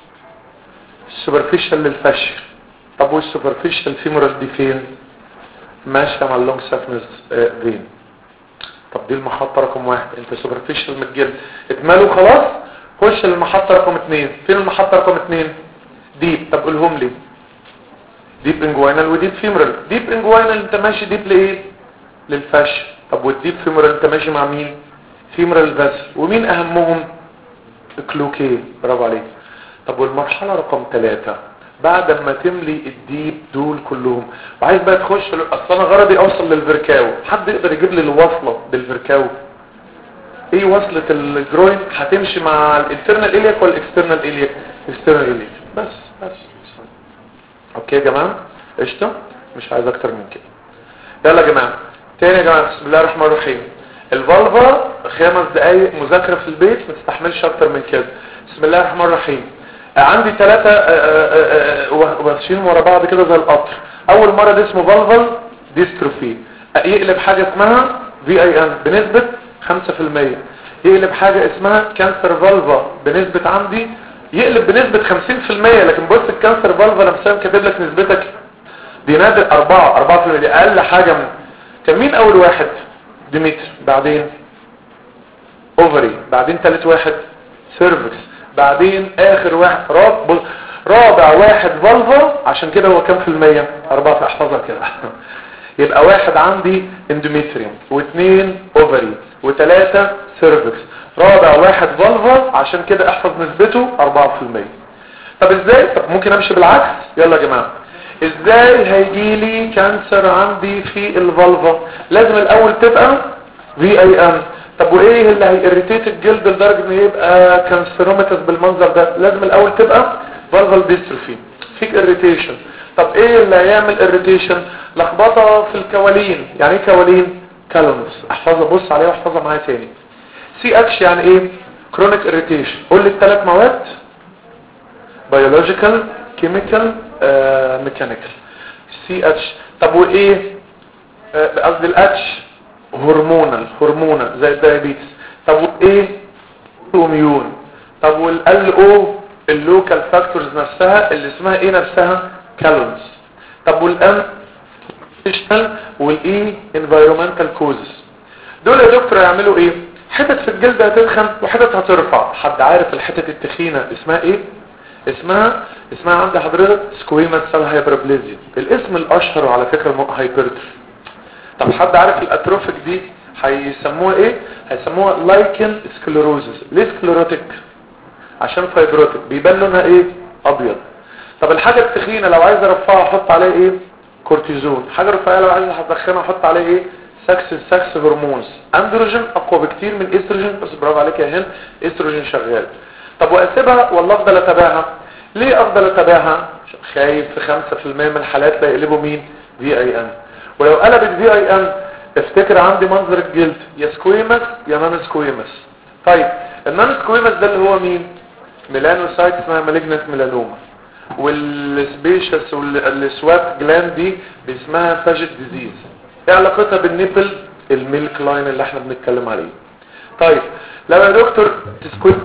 S2: السوبرفيشال للفشل. طب والسوبرفيشال فيمورال دي فين؟ ماشيه مع اللونج سافنس فين. طب دي المحطه رقم واحد. انت سوبرفيشال من الجلد اتمالوا خلاص. خش للمحطه رقم اثنين. فين المحطه رقم اثنين؟ ديب. طب قولهم لي. ديب انجوينال وديب فيمورال. ديب انجوينال انت ماشي ديب لايه؟ للفشل. طب والديب فيمورال انت ماشي مع مين؟ فيمورال بس. ومين اهمهم؟ الكلوكي. برافو عليك. طب والمرحله رقم ثلاثة بعد ما تملي الديب دول كلهم وعايز بقى تخش، اصل انا غرضي اوصل للفركاو. حد يقدر يجيب لي الوصله بالفركاو؟ ايه وصله الجروين؟ هتمشي مع الانترنال الياك ولا الاكسترنال الياك؟ اكسترنال الياك. بس بس اوكي يا جماعه قشطه، مش عايز اكتر من كده. يلا يا جماعه تاني يا جماعه بسم الله الرحمن الرحيم. الفالفا خمس دقايق مذاكره في البيت، ما تستحملش اكتر من كده. بسم الله الرحمن الرحيم. عندي ثلاثة وماشيين ورا بعض كده زي القطر. اول مرض اسمه فالفال ديستروفي، يقلب حاجة اسمها في اي ان بنسبة خمسة في المية. يقلب حاجة اسمها كانسر فالفا بنسبة عندي يقلب بنسبة خمسين في المية. لكن بص الكانسر فالفا نفسها كاتب لك نسبتك دي نادر أربعة أربعة في المية، دي اقل حاجة. من كان مين اول واحد؟ ديميتر، بعدين اوفري، بعدين ثالث واحد سيرفكس، بعدين اخر واحد رابع رابع واحد فالفا. عشان كده هو كام في المية؟ اربعة. احفظها كده. يبقى واحد عندي اندوميتريوم، واثنين اوفري، وثلاثة سيرفكس، رابع واحد فالفا. عشان كده احفظ نسبته اربعة في المية. طب ازاي؟ طب ممكن امشي بالعكس. يلا يا جماعة ازاي هيجي لي كانسر عندي في الفالفا؟ لازم الاول تبقى في اي ان. طب وايه اللي هيريتيت الجلد لدرجه انه يبقى كانسيروماتس بالمنظر ده؟ لازم الاول تبقى فالفال ديستروفي فيك اريتيشن. طب ايه اللي هيعمل اريتيشن؟ لخبطه في الكوالين. يعني ايه كوالين؟ كالونس. احفظها، بص عليها واحفظها معايا تاني. سي اتش يعني ايه؟ كرونيك اريتيشن. قول لي الثلاث مواد: بيولوجيكال، كيميكال، ميكانيكال. سي اتش. طب وايه قصدي الاتش؟ هرمونال. هرمونال زي الدايابيتس. طب وايه؟ اوميون. طب والال او اللوكال فاكتورز نفسها اللي اسمها ايه نفسها؟ كالونز. طب والام والاي انفايرمنتال كوزز. دول يا دكتور هيعملوا ايه؟ حتت في الجلد هتدخن وحتت هترفع. حد عارف الحتت التخينه اسمها ايه؟ اسمها اسمها عند حضرتك سكويماس سيل هايبربليزيا. الاسم الاشهر على فكره هايبرتروفي. طب حد عارف الاتروفيك دي هيسموها ايه؟ هيسموها لايكن سكليروزس. ليه سكليروتيك؟ عشان فايبروتيك. بيبان لونها ايه؟ ابيض. طب الحاجة التخينة لو عايز ارفعها احط عليه ايه؟ كورتيزون. حاجة رفيعة لو عايز ادخنها احط عليه ايه؟ سكس السكس هرمونز. اندروجين اقوى بكتير من استروجين، بس برافو عليك يا هند، استروجين شغال. طب واسيبها ولا افضل اتابعها؟ ليه افضل اتابعها؟ خايف في خمسة في المية من الحالات لا يقلبوا مين؟ في اي ان. ولو قلبت في اي ان افتكر عندي منظر الجلد يا سكويمس يا نون سكويمس. طيب النون سكويمس ده اللي هو مين؟ ميلانوسايت اسمها مالجنت ميلانوما، والسبيشس والسوات جلاند دي اسمها فاجيت ديزيز. ايه علاقتها بالنيبل؟ الميلك لاين اللي احنا بنتكلم عليه. طيب لو يا دكتور تسكويت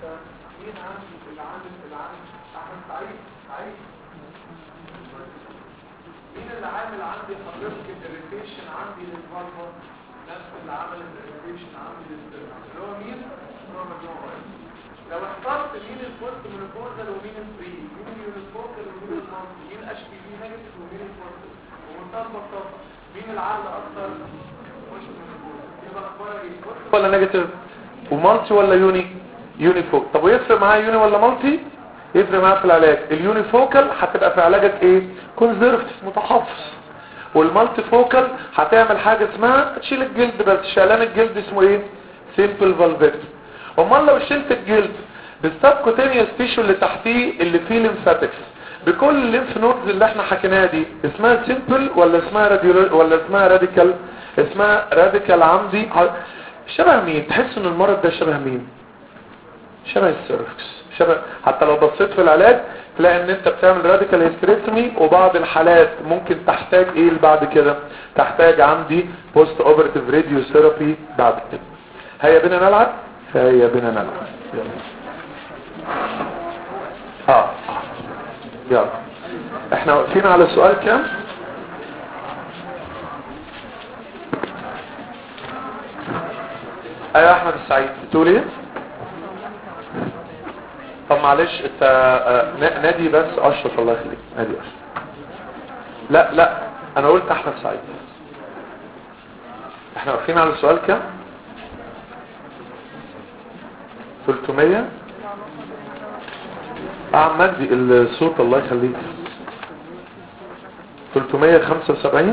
S3: لو اخترت مين البوست من البوردر ومين الفري، مين اليونيفوكال ومين المالتي، مين اتش بي في نيجاتيف ومين البوست، ومنتهى البساطه مين العقل اكتر مش من البوردر، يبقى اخبارها ايه؟ بوست
S2: ولا نيجاتيف ومالتي ولا يوني؟ يونيفوك. طب ويفرق معايا يوني ولا مالتي؟ يفرق معايا في العلاج. اليونيفوكال هتبقى في علاجك ايه؟ كونزرفتيف متحفظ، والمالتي فوكال هتعمل حاجه اسمها تشيل الجلد بس. شيلان الجلد اسمه ايه؟ سيمبل فالفيكتومي. امال لو شلت الجلد بالسبكوتينيوس تيشو اللي تحتيه اللي فيه ليمفاتكس بكل الليمف نودز اللي احنا حكيناها دي، اسمها سيمبل ولا اسمها راديو ولا اسمها راديكال؟ اسمها راديكال. عندي شبه مين؟ تحس ان المرض ده شبه مين؟ شبه السيرفكس. شبه حتى لو بصيت في العلاج تلاقي ان انت بتعمل راديكال هيستريكتومي، وبعض الحالات ممكن تحتاج ايه اللي بعد كده؟ تحتاج عندي بوست اوبرتيف راديو ثيرابي بعد كده. هيا بينا نلعب، هيا بينا نلعب. يلا اه يلا احنا واقفين على سؤال كام؟ ايوه احمد السعيد بتقول ايه؟ طب معلش انت آه نادي بس اشرف، الله يخليك نادي اشرف. لا لا انا قلت احمد سعيد. احنا واقفين على سؤال كام؟ ثلاثمية. اه مجدي الصوت الله يخليك. ثلاثمية وخمسة وسبعين.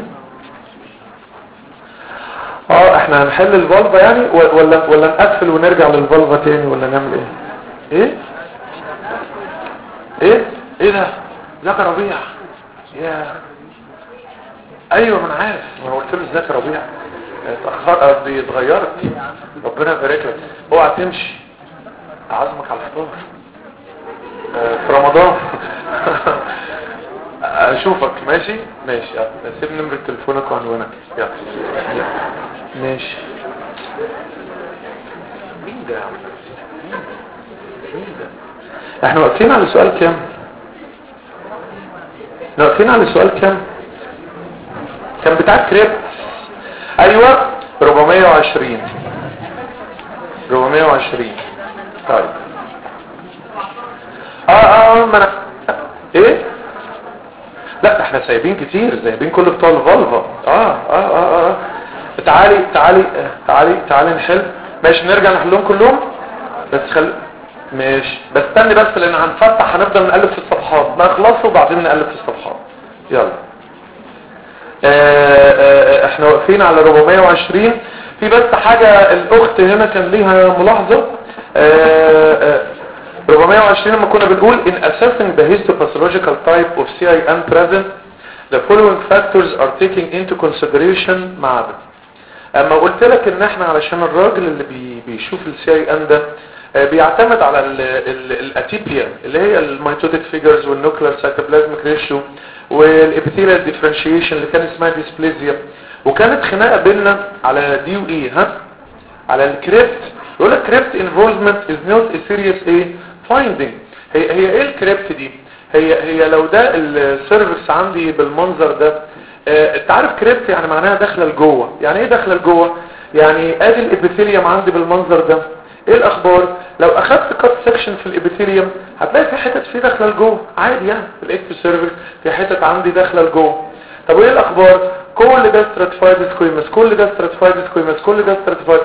S2: اه احنا هنحل الفالفا يعني ولا ولا نقفل ونرجع للفالفا تاني ولا نعمل ايه؟ ايه ايه ايه ده؟ ذاك ربيع يا ايوه ما انا عارف، ما انا قلت له ذاك ربيع اتاخر بيتغيرت. ربنا يبارك لك. اوعى تمشي اعزمك على الفطار في رمضان. اشوفك ماشي ماشي. سيب نمرة تليفونك وعنوانك. يلا ماشي. مين ده؟ مين ده؟ احنا واقفين على سؤال كام؟ احنا واقفين على سؤال كام؟ كان بتاع كريبت. ايوه أربعمية وعشرين. أربعمية وعشرين. طيب اه اه ما انا ايه؟ لا احنا سايبين كتير، سايبين كل بتوع الفالفا. اه اه اه اه تعالي تعالي تعالي تعالي نحل. ماشي نرجع نحلهم كلهم بس خل ماشي بس استني بس لان هنفتح هنفضل نقلب في الصفحات ما يخلصوا وبعدين نقلب في الصفحات. يلا آه آه احنا واقفين على أربعمية وعشرين. في بس حاجة الاخت هنا كان ليها ملاحظة. آه آه أربعمية وعشرين لما كنا بنقول in assessing the histopathological type of سي آي إن present the following factors are taken into consideration مع ده. اما قلت لك ان احنا علشان الراجل اللي بي بيشوف السي آي إن ده بيعتمد على الاتيبيا اللي هي الميتوتيك فيجرز والنوكلير سايتوبلازميك ريشيو والابيثيليال ديفرنشيشن اللي كان اسمها ديسبليزيا، وكانت خناقه بيننا على دي واي ها على الكريبت. يقول لك كريبت انفولفمنت از نوت ا سيريس ايه فايندينج. هي هي ايه الكريبت دي؟ هي هي لو ده السيرفيس عندي بالمنظر ده اه انت عارف كريبت يعني معناها داخله لجوه. يعني ايه داخله لجوه؟ يعني ادي الابيثيليوم عندي بالمنظر ده. ايه الاخبار؟ لو اخدت كات سكشن في الابيثيليوم هتلاقي في حتت فيه داخله لجوه عادي يعني في الاكتو سيرفيس في حتت عندي داخله لجوه. طب وايه الاخبار؟ كل ده ستراتيفايد سكويمس كل ده ستراتيفايد سكويمس كل ده ستراتيفايد.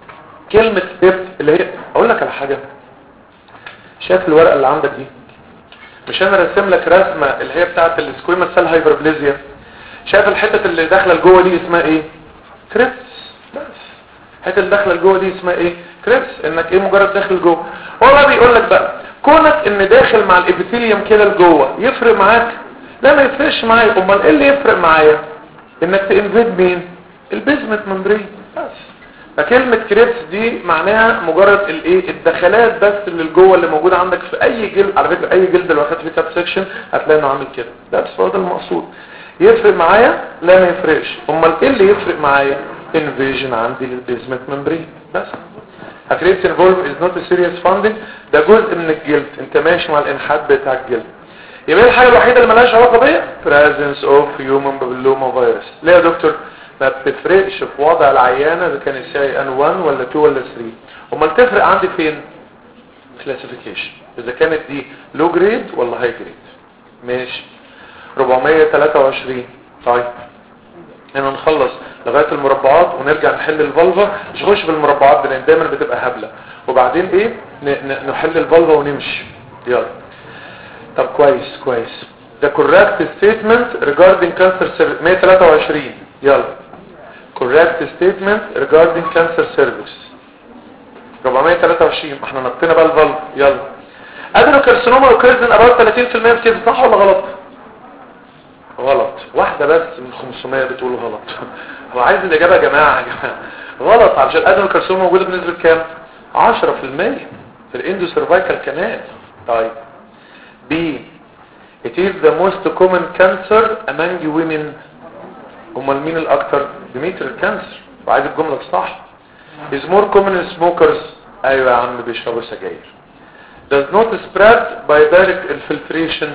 S2: كلمه كريبت اللي هي اقول لك على حاجه. شايف الورقه اللي عندك دي؟ مش انا راسم لك رسمه اللي هي بتاعه السكويما سيل هايبربليزيا؟ شايف الحته اللي داخله لجوه دي اسمها ايه؟ كريبس. بس الحته اللي داخله لجوه دي اسمها ايه؟ كريبس. انك ايه؟ مجرد داخل جوه. هو بقى بيقول لك بقى كونك ان داخل مع الابيثيليوم كده لجوه يفرق معاك؟ لا ما يفرقش معايا. امال ايه اللي يفرق معايا؟ انك تنفيد مين؟ البيزمنت ممبرين. بس فكلمة كريبس دي معناها مجرد الايه؟ الدخلات بس اللي جوه اللي موجودة عندك في اي جلد. على فكرة اي جلد لو اخدت فيه كاب سكشن هتلاقي انه عامل كده. ده بس هو ده المقصود. يفرق معايا؟ لا ما يفرقش. امال ايه اللي يفرق معايا؟ انفيجن عندي للبيزمنت ممبرين. بس كريبس انفولف از نوت سيريس فاندنج. ده جزء من الجلد، انت ماشي مع الانحاد بتاع الجلد. يبقى الحاجة الوحيدة اللي ملهاش علاقة بيها presence of human papilloma virus. ليه يا دكتور؟ ما بتفرقش في وضع العيانة اذا كان السي ان واحد ولا اتنين ولا تلاتة. امال تفرق عندي فين؟ كلاسيفيكيشن، اذا كانت دي لو جريد ولا هاي جريد. ماشي. أربعمية وتلاتة وعشرين. طيب هنا نخلص لغاية المربعات ونرجع نحل الفالفا. مش نخش بالمربعات لان دايما بتبقى هبلة. وبعدين ايه؟ نحل الفالفا ونمشي. يلا. طب كويس كويس. The correct statement regarding cancer cervix. مية وتلاتة وعشرين. يلا. correct statement regarding cancer cervix. أربعمية وتلاتة وعشرين. احنا نطينا بقى الفالف. يلا. adenocarcinoma occurs in about ثلاثين في المية كده، صح ولا غلط؟ غلط. واحدة بس من خمسمية بتقول غلط. هو عايز الإجابة يا جماعة يا جماعة. غلط علشان adenocarcinoma موجودة بنسبة كام؟ عشرة في المية في الاندو سيرفايكال كانال. طيب. B. It is the most common cancer among women. امال مين الاكتر؟ ديميتريال كانسر. وعايز الجمله الصح. is more common in smokers. ايوه يا عم بيشربوا سجاير. does not spread by direct infiltration.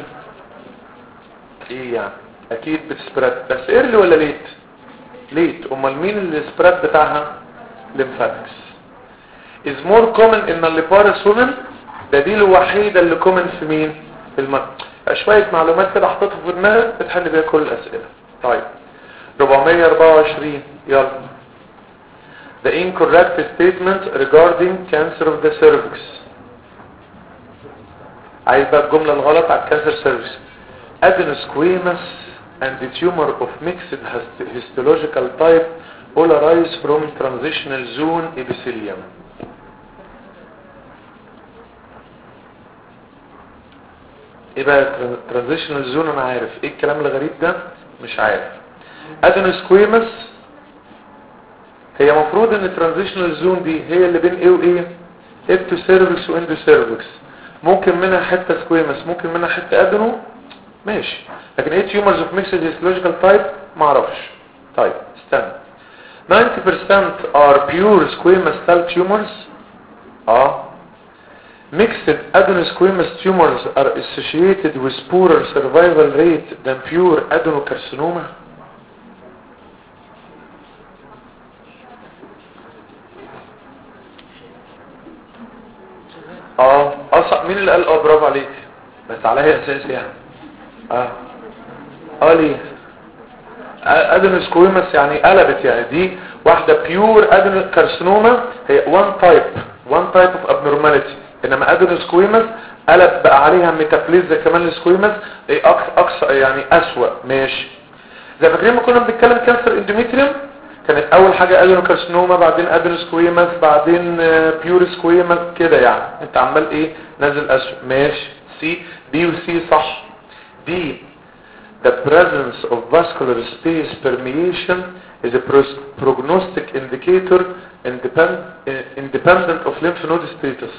S2: ايه يعني؟ اكيد بتسبريد بس early ولا late؟ late. امال مين اللي سبريد بتاعها؟ lymphatics. is more common in nulliparous women. ده دي الوحيده اللي common في مين؟ في المرض. شويه معلومات كده حطيتها في دماغك بتحل بيها كل الاسئله. طيب أربعمية وأربعة وعشرين. يلا. The incorrect statement regarding cancer of the cervix. عايز بقى الجملة الغلط على cancer cervix. Adenosquamous and the tumor of mixed histological type all arise from transitional zone epithelium. ايه بقى transitional zone؟ انا عارف. ايه الكلام الغريب ده؟ مش عارف. adenoسكويمس هي مفروض ان الترانزيشنال زون دي هي اللي بين ايه وايه؟ ابتو سيرفكس واندو سيرفكس. ممكن منها حته سكويمس، ممكن منها حته ادنو. ماشي. لكن ايه تيومرز اوف ميكسد هيستولوجيكال تايب؟ ما اعرفش. طيب استنى. ninety percent are pure squamous cell tumors. اه mixed adenosquamous tumors are associated with poorer survival rate than pure adenocarcinoma. اه اصح. مين اللي قال اه؟ برافو عليك. بس على اي اساس يعني؟ اه اه ليه؟ ادينوسكويمس يعني قلبت، يعني دي واحده بيور ادينوكارسينوما هي one type one type of abnormality. انما ادينوسكويمس قلب بقى عليها ميتابليزا كمان السكويمس اقصى يعني اسوأ. ماشي. زي فاكرين ما كنا بنتكلم كانسر اندوميتريوم؟ كانت اول حاجة ادينوكارسينوما، بعدين ادينوسكويمس، بعدين بيور سكويمس كده. يعني انت عمال ايه؟ نازل اسوء. ماشي. سي بي وسي صح. دي the presence of vascular space permeation is a prognostic indicator independent independent of lymph node status.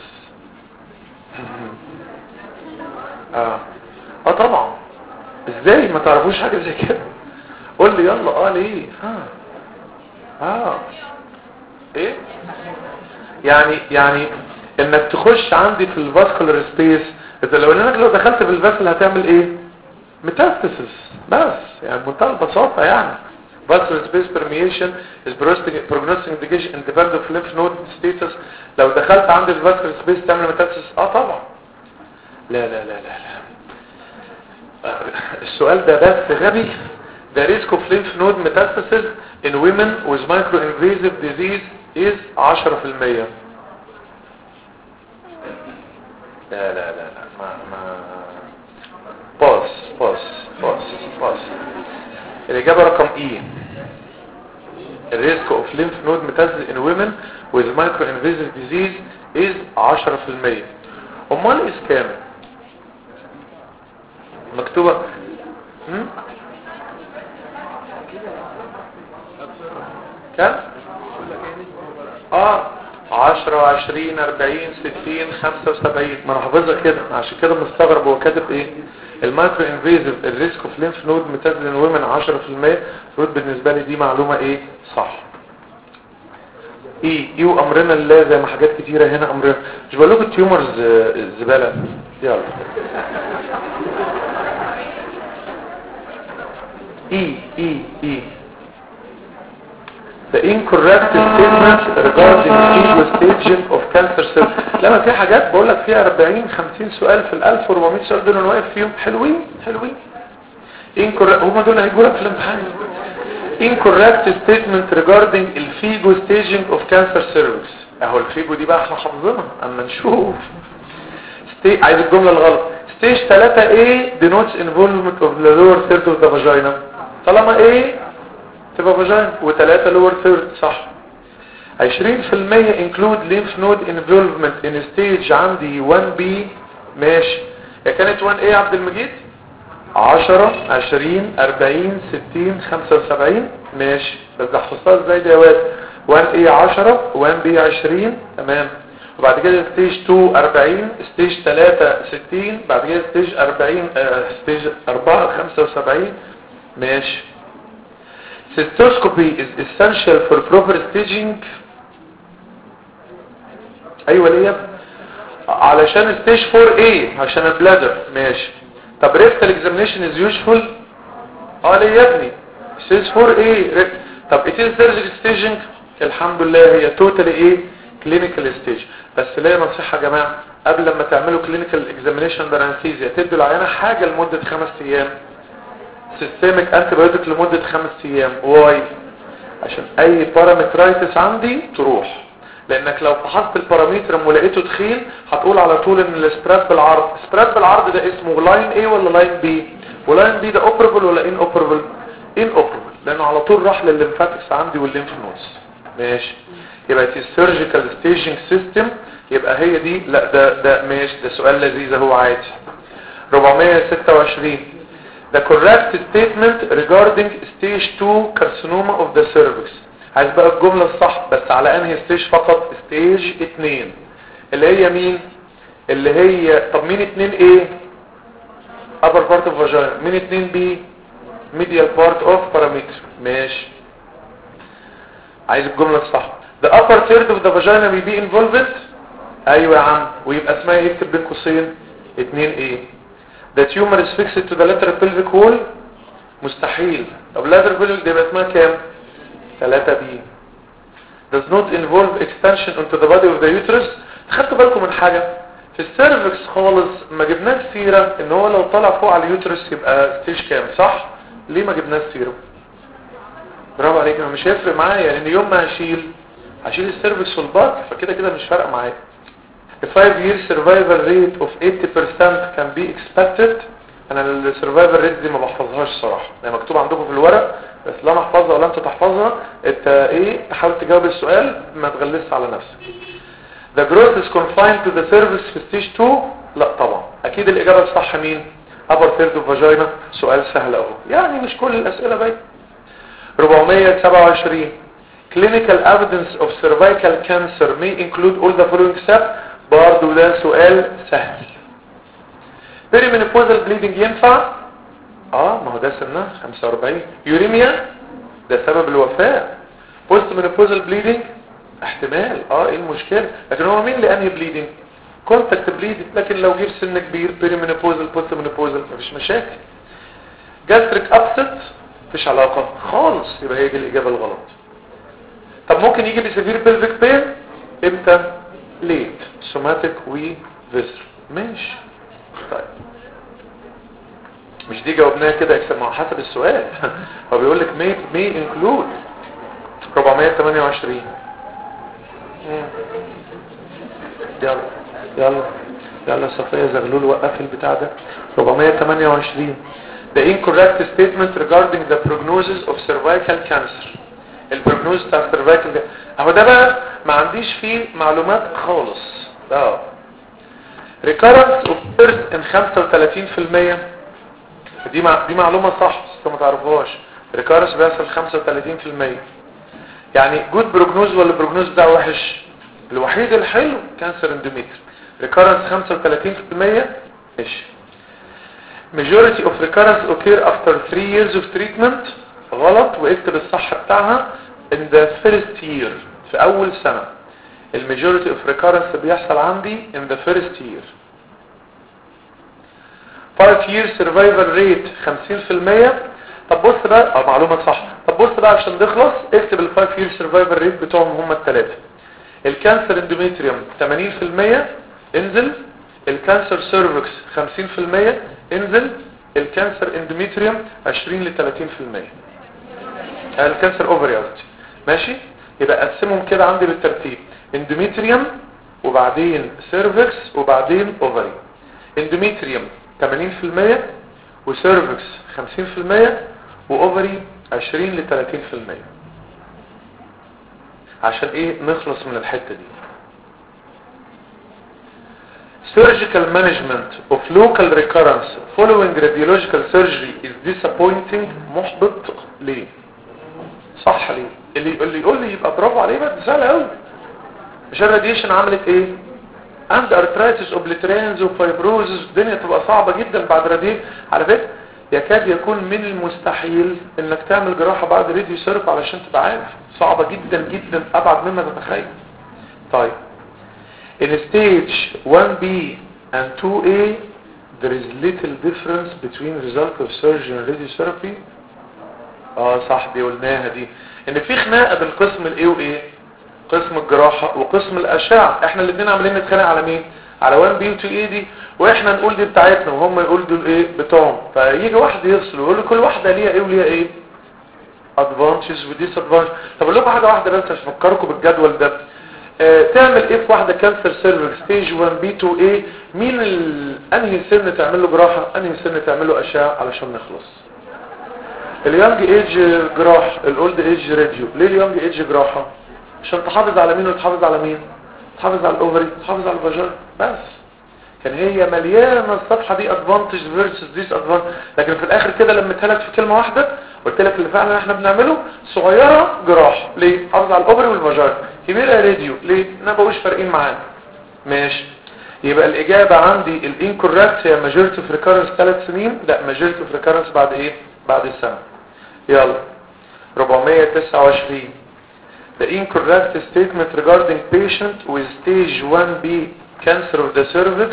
S2: اه اه طبعا. ازاي ما تعرفوش حاجة زي كده؟ قول لي يلا. اه ليه؟ ها اه ايه يعني؟ يعني انك تخش عندي في الفاسكولار سبيس. اذا لو انك لو دخلت في الفاسل هتعمل ايه؟ ميتاستاسيس. بس يعني بمنتهى البساطه يعني vascular space permeation is prognostic indication independent of lymph node status. لو دخلت عندي الفاسكولار سبيس تعمل ميتاستاسيس. اه طبعا. لا لا لا لا لا. السؤال ده بس غبي. The risk of lymph node metastasis in women with microinvasive disease is عشرة في المية. لا لا لا لا ما ما باص باص باص. الإجابة رقم إيه. الريسك اوف ليمف نود ميتاستاسيس in women with microinvasive disease is عشرة في المية. امال ايه كام؟ مكتوبة هم؟ كام؟ اه عشرة عشرين اربعين ستين خمسة وسبعين. ما انا حافظها كده عشان كده مستغرب هو كاتب ايه. المايكرو انفيزيف الريسك اوف ليمف نود ميتاستاسيس in women عشرة في المية. المفروض بالنسبة لي دي معلومة ايه صح. ايه ايه امرنا الله زي ما حاجات كتيرة هنا امرنا. مش بقول لكم التيومرز الزبالة. يلا ايه ايه ايه the incorrect statement regarding the staging of cancer cells. لما في حاجات بقول لك فيها اربعين خمسين سؤال في ال الف واربعمية سؤال دول انا واقف فيهم حلوين حلوين. incorrect هم دول هيجوا لك في الامتحان. incorrect statement regarding الفيجو staging of cancer cervix. اهو الفيجو دي بقى احنا حافظينها اما نشوف. عايز الجملة الغلط. stage ثلاثة A denotes involvement of the lower third of the vagina. طالما A تبقى vagina وثلاثة lower third صح. عشرين في المية include lymph node involvement in stage عندي واحد بي ماشي. يا كانت واحد A عبد المجيد عشرة عشرين اربعين ستين خمسة وسبعين ماشي. بس ده حفظتها ازاي دي يا واد. واحد A عشرة واحد B عشرين تمام. وبعد كده ستيج اتنين اربعين ستيج ثلاثة ستين بعد كده ستيج اربعين اه ستيج اربعة خمسة وسبعين ماشي. cystoscopy is essential for proper staging. ايوه ليه يا ابني؟ علشان ستيج فور A عشان البلادر ماشي. طب rectal examination is useful. اه ليه يا ابني؟ ستيج فور A. طب it is surgical staging. الحمد لله هي totally ايه كلينيكال ستيج. بس ليه نصيحة يا جماعة قبل لما تعملوا كلينيكال اكزامينيشن برانسيزيا تدوا العيانة حاجة لمدة خمس ايام سيستميك انتيبيوتيك لمدة خمس ايام. واي؟ عشان اي بارامترايتس عندي تروح. لانك لو فحصت البارامتر ولقيته تخين هتقول على طول ان السبراد بالعرض. سبراد بالعرض ده اسمه لاين A ولا لاين B؟ ولاين B ده اوبربل ولا ان اوبربل؟ ان اوبربل لانه على طول راح للليمفاتكس عندي والليمف نودز ماشي. يبقى دي السيرجيكال ستيجنج سيستم. يبقى هي دي. لا ده ده ماشي ده سؤال لذيذ اهو عادي. اربعمية وستة وعشرين the correct statement regarding stage two carcinoma of the cervix. عايز بقى الجملة الصح بس على انهي ستيج فقط. ستيج اتنين اللي هي مين؟ اللي هي طب مين اتنين A upper part of vagina مين اتنين B medial part of parameter ماشي. عايز الجملة الصح. the upper third of the vagina may be involved. ايوه يا عم ويبقى اسمها يكتب بين قوسين اتنين A. the tumor is fixed to the lateral pelvic wall. مستحيل. طب lateral pelvic دي يبقى اسمها كام؟ ثلاثة B. does not involve extension into the body of the uterus. خدتوا بالكم من حاجة في السيرفكس خالص ما جبناش سيرة ان هو لو طلع فوق على اليوترس يبقى ستيج كام صح؟ ليه ما جبناش سيرة؟ برافو عليك. انا مش هيفرق معايا لان يوم ما هشيل هشيل السيرفكس والبطن فكده كده مش فارقه معايا. the five year survival rate of eighty percent can be expected. انا السرفايفل ريت دي ما بحفظهاش صراحه. هي مكتوب عندكم في الورق بس لا انا احفظها ولا انت تحفظها. انت ايه تحاول تجاوب السؤال ما تغلسش على نفسك. the growth is confined to the cervix في stage two. لا طبعا اكيد الاجابه الصح مين؟ upper third of vagina. سؤال سهل اهو يعني مش كل الاسئله باين. اربعمية وسبعة وعشرين clinical evidence of cervical cancer may include all the following steps. برضو ده سؤال سهل. perimenopausal bleeding ينفع؟ اه ما هو ده سنة خمسة واربعين. يوريميا ده سبب الوفاة. post menopausal bleeding احتمال اه ايه المشكلة. لكن هو مين لانهي bleeding؟ contact bleeding. لكن لو جيب سن كبير perimenopausal post menopausal مفيش مشاكل. gastric upset مفيش علاقة خالص. يبقى هي دي الإجابة الغلط. طب ممكن يجي بسيفير pelvic pain امتى؟ ليت سوماتيك وفيسر ماشي. طيب مش دي جاوبناها كده اكسب مع حسب السؤال. هو بيقول لك مي مي انكلود. اربعمية وتمانية وعشرين يلا يلا يلا صفية زغلول وقف البتاع ده. أربعمية وتمانية وعشرين The incorrect statement regarding the prognosis of cervical cancer. البروجنوز بتاع cervical اهو ده بقى ما عنديش فيه معلومات خالص. اه recurrence of birth in خمسة وتلاتين في المية. دي مع... دي معلومة صح بس ما تعرفوهاش. recurrence بيحصل خمسة وتلاتين في المية. يعني جود بروجنوز ولا بروجنوز بتاعه وحش؟ الوحيد الحلو كانسر اندوميتر. recurrence خمسة وتلاتين في المية ماشي. majority of recurrence occur after three years of treatment. غلط واكتب الصح بتاعها in the first year في اول سنة. المajority of recurrence بيحصل عندي in the first year. five year survival rate خمسين في المية. طب بص بقى اه معلومة صح. طب بص بقى عشان نخلص اكتب ال five year survival rate بتوعهم هم الثلاثة. الكانسر اندوميتريوم ثمانين في المية انزل. الكانسر سيرفكس خمسين في المية انزل. الكانسر اندوميتريوم عشرين ل ثلاثين في المية. الكانسر اوفري قصدي ماشي. يبقى اقسمهم كده عندي بالترتيب اندوميتريوم وبعدين سيرفكس وبعدين اوفري. اندوميتريوم ثمانين في المية وسيرفكس خمسين في المية واوفري عشرين ل ثلاثين في المية. عشان ايه نخلص من الحتة دي. Surgical management of local recurrence following radiological surgery is disappointing. محبط ليه؟ صح ليه؟ اللي اللي يقول لي يبقى برافو عليه بقى سهل قوي. مش الراديشن عملت ايه؟ عند ارترايتس اوبليترينز وفايبروزز الدنيا تبقى صعبة جدا بعد راديشن. على فكرة يكاد يكون من المستحيل انك تعمل جراحة بعد راديو سيرف علشان تبقى عارف صعبة جدا جدا ابعد مما تتخيل. طيب in stage one B and two A there is little difference between result of surgery and radiotherapy. اه صح دي قلناها دي ان في خناقه بين قسم الايه وايه قسم الجراحه وقسم الاشعه. احنا الاثنين عاملين نتخانق على مين؟ على واحد بي و اتنين اي دي. واحنا نقول دي بتاعتنا وهم يقولوا دول ايه بتوعهم. فيجي واحد يفصل ويقول كل واحده ليها ايه وليها ايه ادفانتجز وديس ادفانتج. طب اقول لكم حاجه واحده بس عشان افكركم بالجدول ده. اه تعمل ايه في واحده كانسر سيرفكس ستيج واحد بي اتنين اي مين ال... انهي سن تعمل له جراحه انهي سن تعمل له اشعه علشان نخلص؟ اليونج ايج جراح الاولد ايج راديو. ليه اليونج ايج جراحه؟ عشان تحافظ على مين وتحافظ على مين؟ تحافظ على الاوفري تحافظ على الفاجينا بس. كان هي مليانه الصفحه دي ادفانتج فيرسس ديس ادفانتج. لكن في الاخر كده لميتها لك في كلمه واحده قلت لك اللي فعلا احنا بنعمله صغيره جراح. ليه؟ تحافظ على الاوفري والفاجينا. كبيره راديو. ليه؟ انا بقوش فارقين معانا. ماشي. يبقى الاجابه عندي الانكوركت هي ماجورتي اوف ريكارنس ثلاث سنين. لا ماجورتي اوف ريكارنس بعد ايه؟ بعد السنه. يلا أربعمية وتسعة وعشرين The incorrect statement regarding patient with stage one B cancer of the cervix.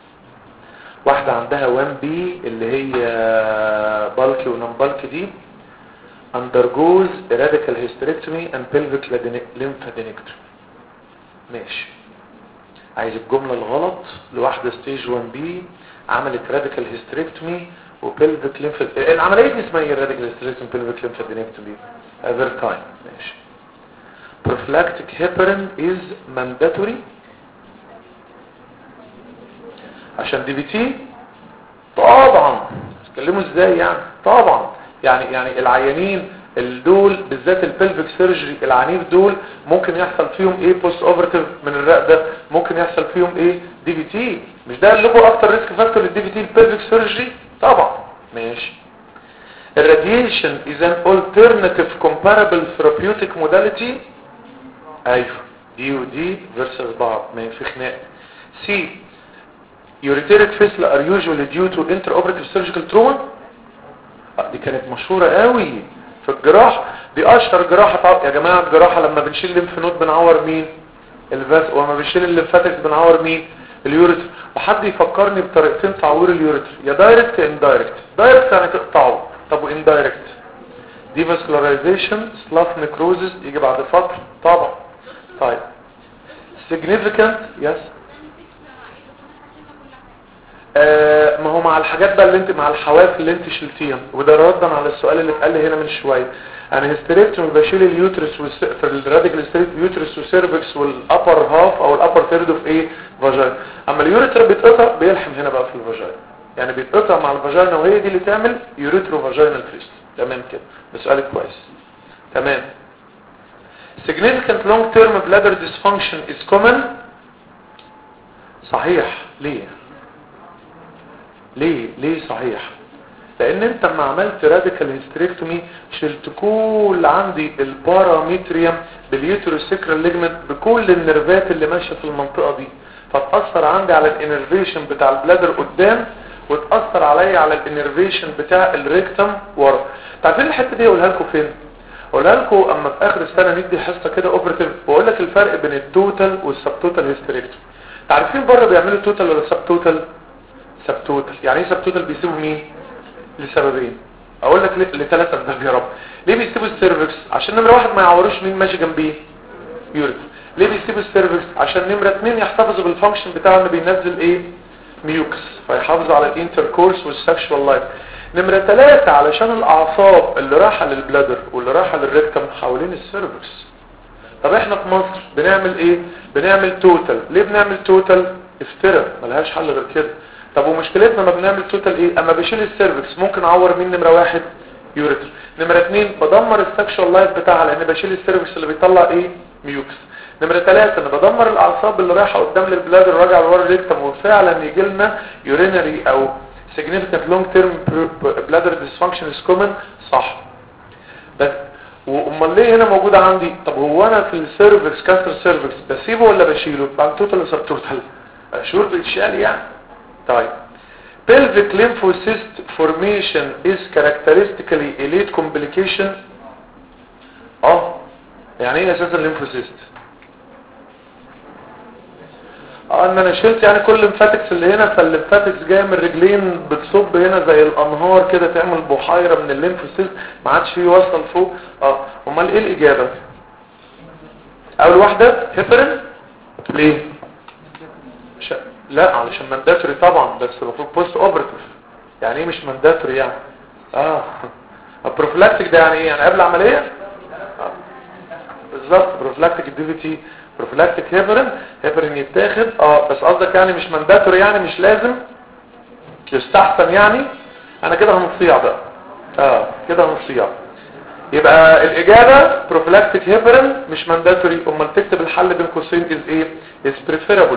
S2: واحدة عندها one B اللي هي bulky ونون bulky دي undergoes radical hysterectomy and pelvic lymphadenectomy. ماشي. عايز الجملة الغلط لواحدة stage one B عملت radical hysterectomy وبلفيك ليمف. العمليه دي اسمها ايه؟ الراديكال هيستريكتومي بلفيك ليمفادينكتومي افيرتايم. ماشي. prophylactic heparin is mandatory عشان دي بي تي. طبعا تتكلموا ازاي يعني؟ طبعا يعني يعني العيانين دول بالذات البلفيك سيرجري العنيف دول ممكن يحصل فيهم ايه بوست اوبرتيف من الرقبه ممكن يحصل فيهم ايه دي بي تي. مش ده اللي هو اكتر ريسك فاكتور للدي بي تي البلفيك سيرجري طبعا. ماشي. الراديشن is an alternative comparable therapeutic modality. ايوه دي ودي versus بعض ما في خناق. سي ureteric fistula are usually due to intraoperative surgical trauma. دي كانت مشهورة قوي في الجراح. دي اشهر جراحة يا جماعة. الجراحة لما بنشيل الليمف نود بنعور مين؟ الفاس. وما بنشيل الليمفاتكس بنعور مين؟ اليوريتر. وحد يفكرني بطريقتين تعوير اليوريتر يا دايركت يا اندايركت. دايركت يعني تقطعه. طب واندايركت؟ دي فاسكولاريزيشن سلاف نيكروزس يجي بعد فترة طبعا. طيب significant yes آه ما هو مع الحاجات بقى اللي انت مع الحواف اللي انت شلتيها، وده ردا على السؤال اللي اتقال لي هنا من شويه. انا هيستريكتومي بشيل اليوترس والس... في الراديكال ستريت يوترس وسيرفكس والابر هاف او الابر ثيرد اوف ايه فاجينا. اما اليوريتر بيتقطع بيلحم هنا بقى في الفاجينا، يعني بيتقطع مع الفاجينا وهي دي اللي تعمل يوريترو فاجينال فيست. تمام كده، بسؤالك كويس. تمام. significant long term bladder dysfunction is common. صحيح. ليه ليه ليه صحيح؟ لان انت لما عملت راديكال هيستريكتومي شلت كل عندي الباراميتريوم باليوتروسيكرال ليجمنت بكل النرفات اللي ماشيه في المنطقه دي، فتاثر عندي على الانرفيشن بتاع البلادر قدام وتاثر عليا على الانرفيشن بتاع الريكتم ورا. تعرفين الحته دي اقولها لكم فين؟ اقولها لكم اما في اخر السنه ندي حصه كده اوبريتيف واقول لك الفرق بين التوتال والسب توتال هيستريكتومي. تعرفين بره بيعملوا توتال ولا سب توتال؟ سب توتال. يعني ايه سب توتال؟ بيسيبوا مين؟ لسببين. اقول لك لثلاث اسباب يا رب. ليه بيسيبوا السيرفكس؟ عشان نمره واحد ما يعوروش مين ماشي جنبيه، يوريت. ليه بيسيبوا السيرفكس؟ عشان نمره اثنين يحتفظوا بالفانكشن بتاعه انه بينزل ايه، ميوكس، فيحافظوا على الانتركورس والسكشوال لايف. نمره ثلاثة علشان الاعصاب اللي رايحه للبلادر واللي رايحه للريكتم حوالين السيرفكس. طب احنا في مصر بنعمل ايه؟ بنعمل توتال. ليه بنعمل توتال؟ افترى، ملهاش حل غير كده. طب ومشكلتنا ما بنعمل توتال ايه؟ اما بشيل السيرفكس ممكن اعور مين؟ نمره واحد يوريتر. نمره اثنين بدمر السكشوال لايف بتاعها لان بشيل السيرفكس اللي بيطلع ايه، ميوكس. نمره ثلاثة انا بدمر الاعصاب اللي رايحه قدام للبلادر راجعه لورا الريكتم، وفعلا يجي لنا يورينري او significant long term bladder dysfunction is common. صح. بس وامال ليه هنا موجوده عندي؟ طب هو انا في السيرفكس كاستر سيرفكس بسيبه ولا بشيله؟ بعد توتال ولا سب توتال؟ شور بيتشال يعني. طيب pelvic lymphocyst formation is characteristically a late complication. اه يعني ايه اساسا الليمفوسيست؟ اه ان انا شلت يعني كل الليمفاتكس اللي هنا، فالليمفاتكس جايه من الرجلين بتصب هنا زي الانهار كده تعمل بحيره من الليمفوسيست، ما عادش فيه وصل فوق. اه امال ايه الاجابه؟ اول واحده هيبرين. ليه؟ ش... لا علشان مانداتوري طبعا، بس المفروض بوست اوبرتيف. يعني ايه مش مانداتوري يعني؟ اه البروفلاكتيك ده يعني ايه؟ يعني قبل العمليه. آه. بالظبط، بروفلاكتيك ديفيتي بروفلاكتيك هيبرين. هيبرين يتاخد اه بس قصدك يعني مش مانداتوري، يعني مش لازم، يستحسن يعني. انا كده هنصيع بقى. اه كده هنصيع. يبقى الاجابه بروفلاكتيك هيبرين مش مانداتوري. امال تكتب الحل بين قوسين از ايه؟ از بريفيرابل.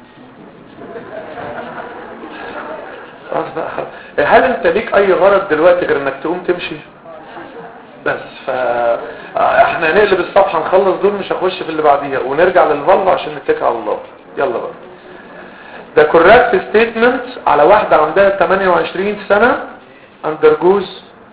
S2: هل انت ليك اي غرض دلوقتي غير انك تقوم تمشي بس؟ ف احنا هنقلب الصفحه نخلص دول، مش هخش في اللي بعديها ونرجع للفالف عشان نتكل على الله. يلا بقى. ده correct statement على واحده عندها ثمانية وعشرين سنه undergoes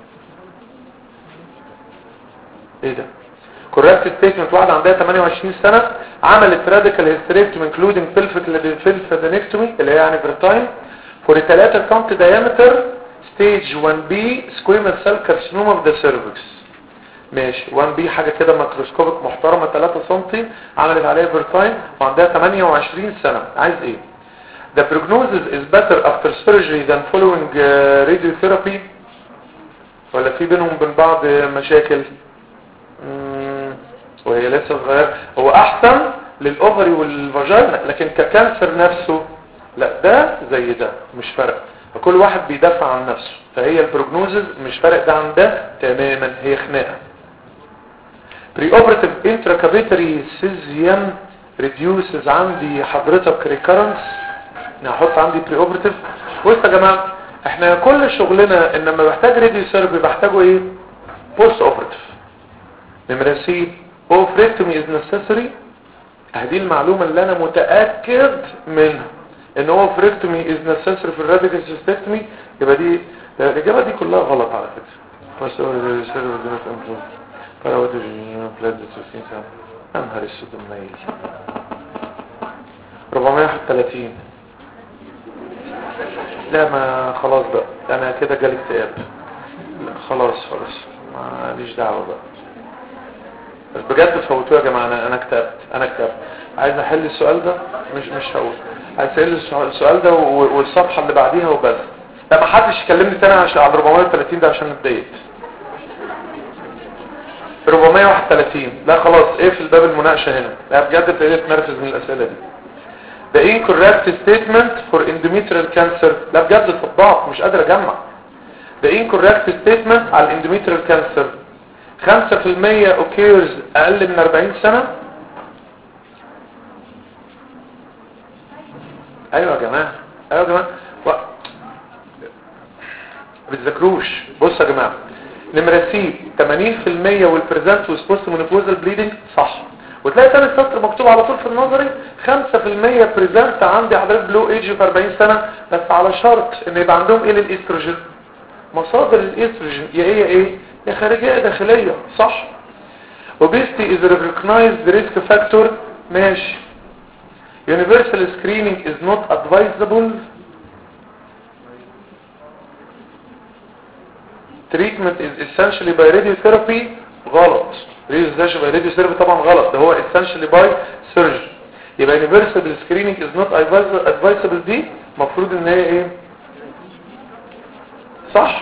S2: ايه ده؟ correct statement واحده عندها ثمانية وعشرين سنه عملت radical hysterectomy including pelvic lymphadenectomy اللي هي يعني vertine for a ثلاثة سم diameter stage واحد بي squamous cell carcinoma of the cervix. ماشي. واحد بي حاجة كده ميكروسكوبك محترمة ثلاثة سم، عملت عليها فيرتاين وعندها ثمانية وعشرين سنة. عايز ايه؟ The prognosis is better after surgery than following uh, radiotherapy. ولا في بينهم وبين بعض مشاكل؟ مم. وهي لسه صغير. هو احسن للاوفري والفاجينا، لكن ككانسر نفسه لا، ده زي ده مش فرق. فكل واحد بيدافع عن نفسه، فهي البروجنوزز مش فرق ده عن ده تماما، هي خناقه. preoperative intracavitary cesium reduces عندي حضرتك recurrence. هحط عندي preoperative. بص يا جماعه، احنا كل شغلنا ان لما بحتاج راديو ثيرابي بحتاجه ايه؟ post operative. نمره سي oophorectomy is necessary. هذه المعلومه اللي انا متاكد منها ان هو فريكتومي از نسيسري في الراديكال سيستكتومي. يبقى دي الاجابه دي كلها غلط على فكره. بس هو الريسيرف دينت امبروف فراود بلاد ستين سنه. يا نهار اسود منيل. أربعمية وواحد وثلاثين. لا ما خلاص بقى، انا كده جالي اكتئاب. لا خلاص خلاص ماليش دعوه بقى. بس بجد فوتوه يا جماعه، انا انا اكتئبت انا اكتئبت. عايز احل السؤال ده؟ مش مش هقول. هسأل السؤال ده والصفحة اللي بعديها وبس. لا ما حدش يكلمني تاني عشان على أربعمية وتلاتين ده عشان اتضايقت. أربعمية وواحد وتلاتين لا خلاص اقفل باب المناقشة هنا. لا بجد ابتديت اتنرفز من الأسئلة دي. The incorrect statement for endometrial cancer. لا بجد اتفضعت مش قادر اجمع. The incorrect statement على endometrial cancer. خمسة في المية occurs اقل من أربعين سنة. ايوه يا جماعة ايوه يا جماعة و... بتذكروش. بص يا جماعة نمرة سي ثمانين في المية والبريزنت وسبوست مونوبوزال بليدنج صح. وتلاقي تاني سطر مكتوب على طول في النظري خمسة في المية بريزنت عندي حضرتك بلو ايج في أربعين سنة بس على شرط ان يبقى عندهم ايه للاستروجين. مصادر الاستروجين يا ايه ايه يا خارجية يا داخلية صح. obesity is a recognized risk factor ماشي. universal screening is not advisable. treatment is essentially by radiotherapy غلط. essentially by radiotherapy طبعا غلط ده هو essentially by surgery. يبقى universal screening is not advisable دي مفروض ان هي ايه صح.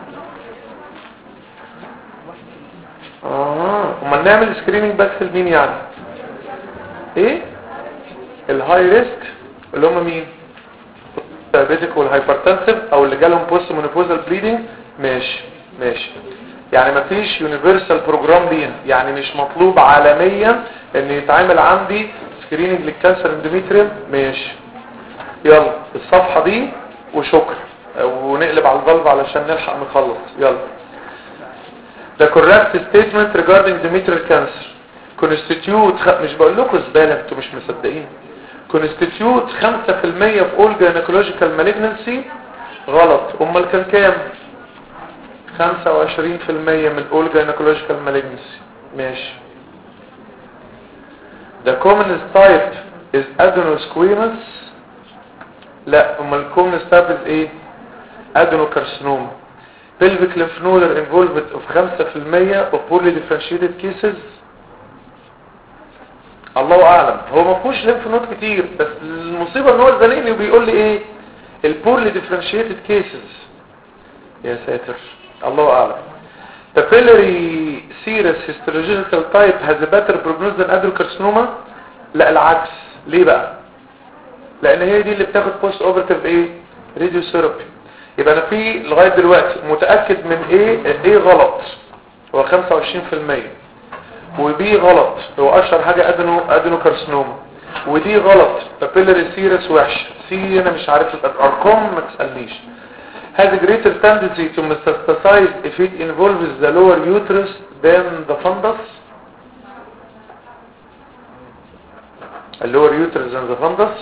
S2: اه امال نعمل سكريننج بس لمين يعني ايه الهاي ريسك اللي هم مين الدايابيتيك والهايبرتنسيف او اللي جالهم بوست مونوبوزال بليدنج ماشي ماشي. يعني مفيش يونيفرسال بروجرام ليها يعني مش مطلوب عالميا ان يتعامل عندي سكريننج للكانسر اندوميتريوم ماشي. يلا الصفحة دي وشكرا ونقلب على الفالف علشان نلحق نخلص. يلا The correct statement regarding endometrial cancer constitute خ... مش بقول لكم زبالة انتوا مش مصدقين. constitute خمسة في المية في all gynecological malignancy غلط. امال كان كام خمسة وعشرين في المية من all gynecological malignancy ماشي. The commonest type is adenosquamous لا امال commonest type is ايه adenocarcinoma. pelvic lymph node are involved of خمسة في المية of poorly differentiated cases. الله اعلم هو ما فيهوش lymph node كتير بس المصيبة ان هو زنقني وبيقول لي ايه ال poorly differentiated cases. يا ساتر الله اعلم. papillary serous histological type has a better prognosis than adenocarcinoma لا العكس. ليه بقى لان هي دي اللي بتاخد post operative ايه radiotherapy. يبقى انا في لغاية دلوقتي متأكد من ايه ايه غلط هو خمسة وعشرين في المية وبي غلط هو اشهر حاجة ادنو ادنو كارسنوما ودي غلط بابيلاري سيرس وحش. سي انا مش عارف الارقام ما تسألنيش. has a greater tendency to metastasize if it involves the lower uterus than the fundus. the lower uterus than the fundus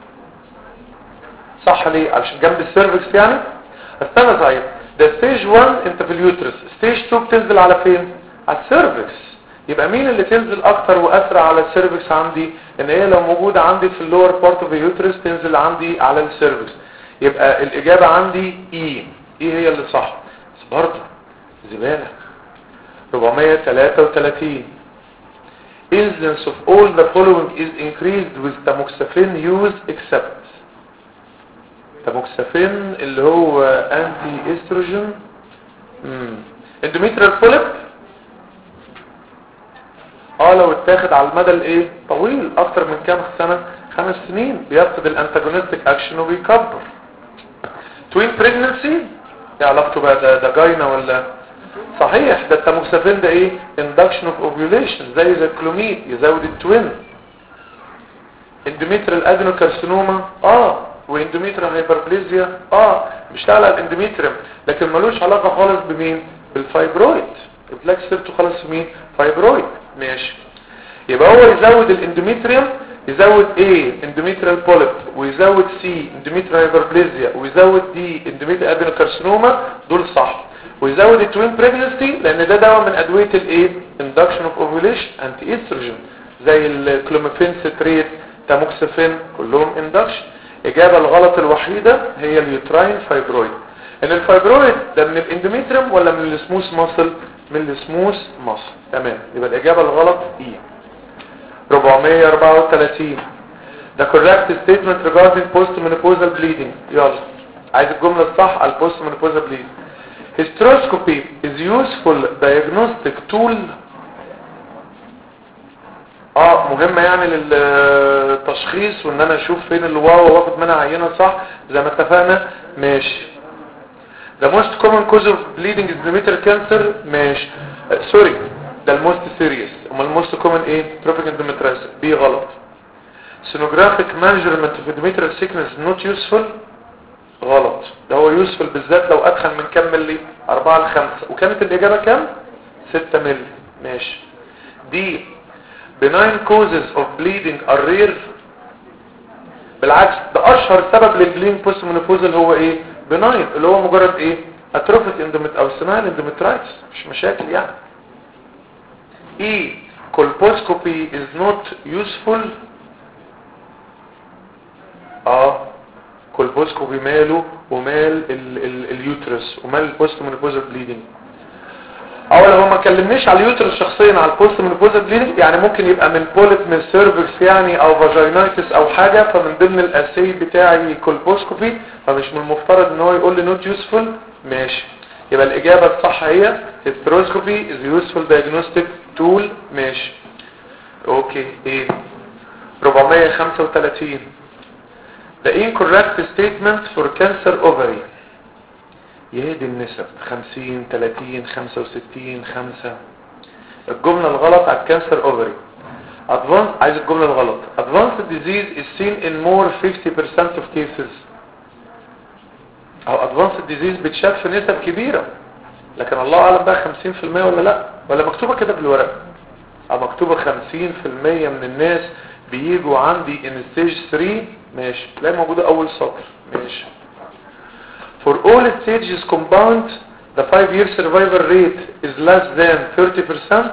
S2: صح. ليه علشان جنب السيرفكس يعني. استنى صحيح ده ستيج واحد انت في اليوترس. ستيج اتنين بتنزل على فين على السيرفكس. يبقى مين اللي تنزل اكتر واسرع على السيرفكس عندي ان هي لو موجودة عندي في اللور بارت اوف اليوترس تنزل عندي على السيرفكس. يبقى الاجابة عندي اي ايه هي اللي صح. بس برضه زبالة. أربعمية وتلاتة وتلاتين incidence of all the following is increased with tamoxifen use except tamoxifen اللي هو انتي استروجين. اندوميتريال بوليب اه لو اتاخد على المدى الايه طويل اكتر من كام سنة خمس سنين بيفقد الانتاجونستيك اكشن وبيكبر. توين بريجننسي ايه علاقته بقى ده ده جاينا ولا صحيح. ده التاموكسافين ده ايه اندكشن اوف اوفيوليشن زي زي الكلوميد يزود التوين. اندوميتريال ادينوكارسينوما اه واندوميتريال هايبربليزيا اه بيشتغل على الاندوميتريوم لكن ملوش علاقة خالص بمين بالفايبرويد. البلاك سيرتو خالص مين فايبرويد ماشي. يبقى هو يزود الاندوميتريوم يزود ايه اندوميتريال بوليب ويزود سي اندوميتريال هايبربليزيا ويزود دي اندوميتريال ادينوكارسينوما دول صح. ويزود التوين بريجنسي لان ده دواء من ادويه الايه اندكشن اوف اوفيوليشن انتي استروجين زي الكلوميفين ستريت تاموكسيفين كلهم اندكشن. اجابه الغلط الوحيده هي اليوتراين فايبرويد. ان الفايبرويد ده من الاندوميتريوم ولا من السموث ماسل من السموث ماسل. تمام يبقى الاجابه الغلط ايه. أربعمية وأربعة وتلاتين The correct statement regarding postmenopausal bleeding. يلا عايز الجملة الصح على postmenopausal bleeding. Hysteroscopy is useful diagnostic tool. اه مهمة يعني للتشخيص وان انا اشوف فين الواو واخد منها عينة صح زي ما اتفقنا. ماشي. The most common cause of bleeding is endometrial cancer. ماشي. سوري uh, ده الموست سيريس. اما الموست كومن ايه؟ trophic endometriosis. بي غلط. sonographic measurement of endometrial thickness not useful. غلط. ده هو useful بالذات لو ادخل من كام ملي؟ اربعة لخمسة. وكانت الاجابة كام؟ ستة ملي. ماشي. دي benign causes of bleeding are rare. بالعكس ده اشهر سبب للبليدنج بوست مينوبوزال هو ايه؟ benign اللي هو مجرد ايه؟ atrophic endometritis او سمال endometritis. مش مشاكل يعني. E colposcopy is not useful. اه colposcopy ماله ومال اليوترس ومال البوست مينوبوزال بليدنج. او لو ما كلمنيش على اليوترس شخصيا على البوست مينوبوزال بليدنج يعني ممكن يبقى من بوليب من سيرفكس يعني او فاجينايتس او حاجه فمن ضمن الاسي بتاعي كولبوسكوبي فمش من المفترض ان هو يقول لي نوت يوسفول. ماشي. يبقى الاجابه الصح هي hysteroscopy is useful diagnostic tool. ماشي. اوكي. ايه أربعمية وخمسة وثلاثين The incorrect statement for cancer ovary. يهدي النسب خمسين ثلاثين خمسة وستين خمسة. الجملة الغلط على الكانسر اوفري. Advanced عايز الجملة الغلط. Advanced disease is seen in more fifty percent of cases. او advanced disease بتشاف في نسب كبيرة لكن الله اعلم بقى خمسين في المية ولا لا ولا مكتوبة كده بالورق. او مكتوبة خمسين في المية من الناس بيجوا عندي in stage three. ماشي. تلاقي موجودة اول سطر. ماشي. For all stages combined, the five-year survival rate is less than thirty percent.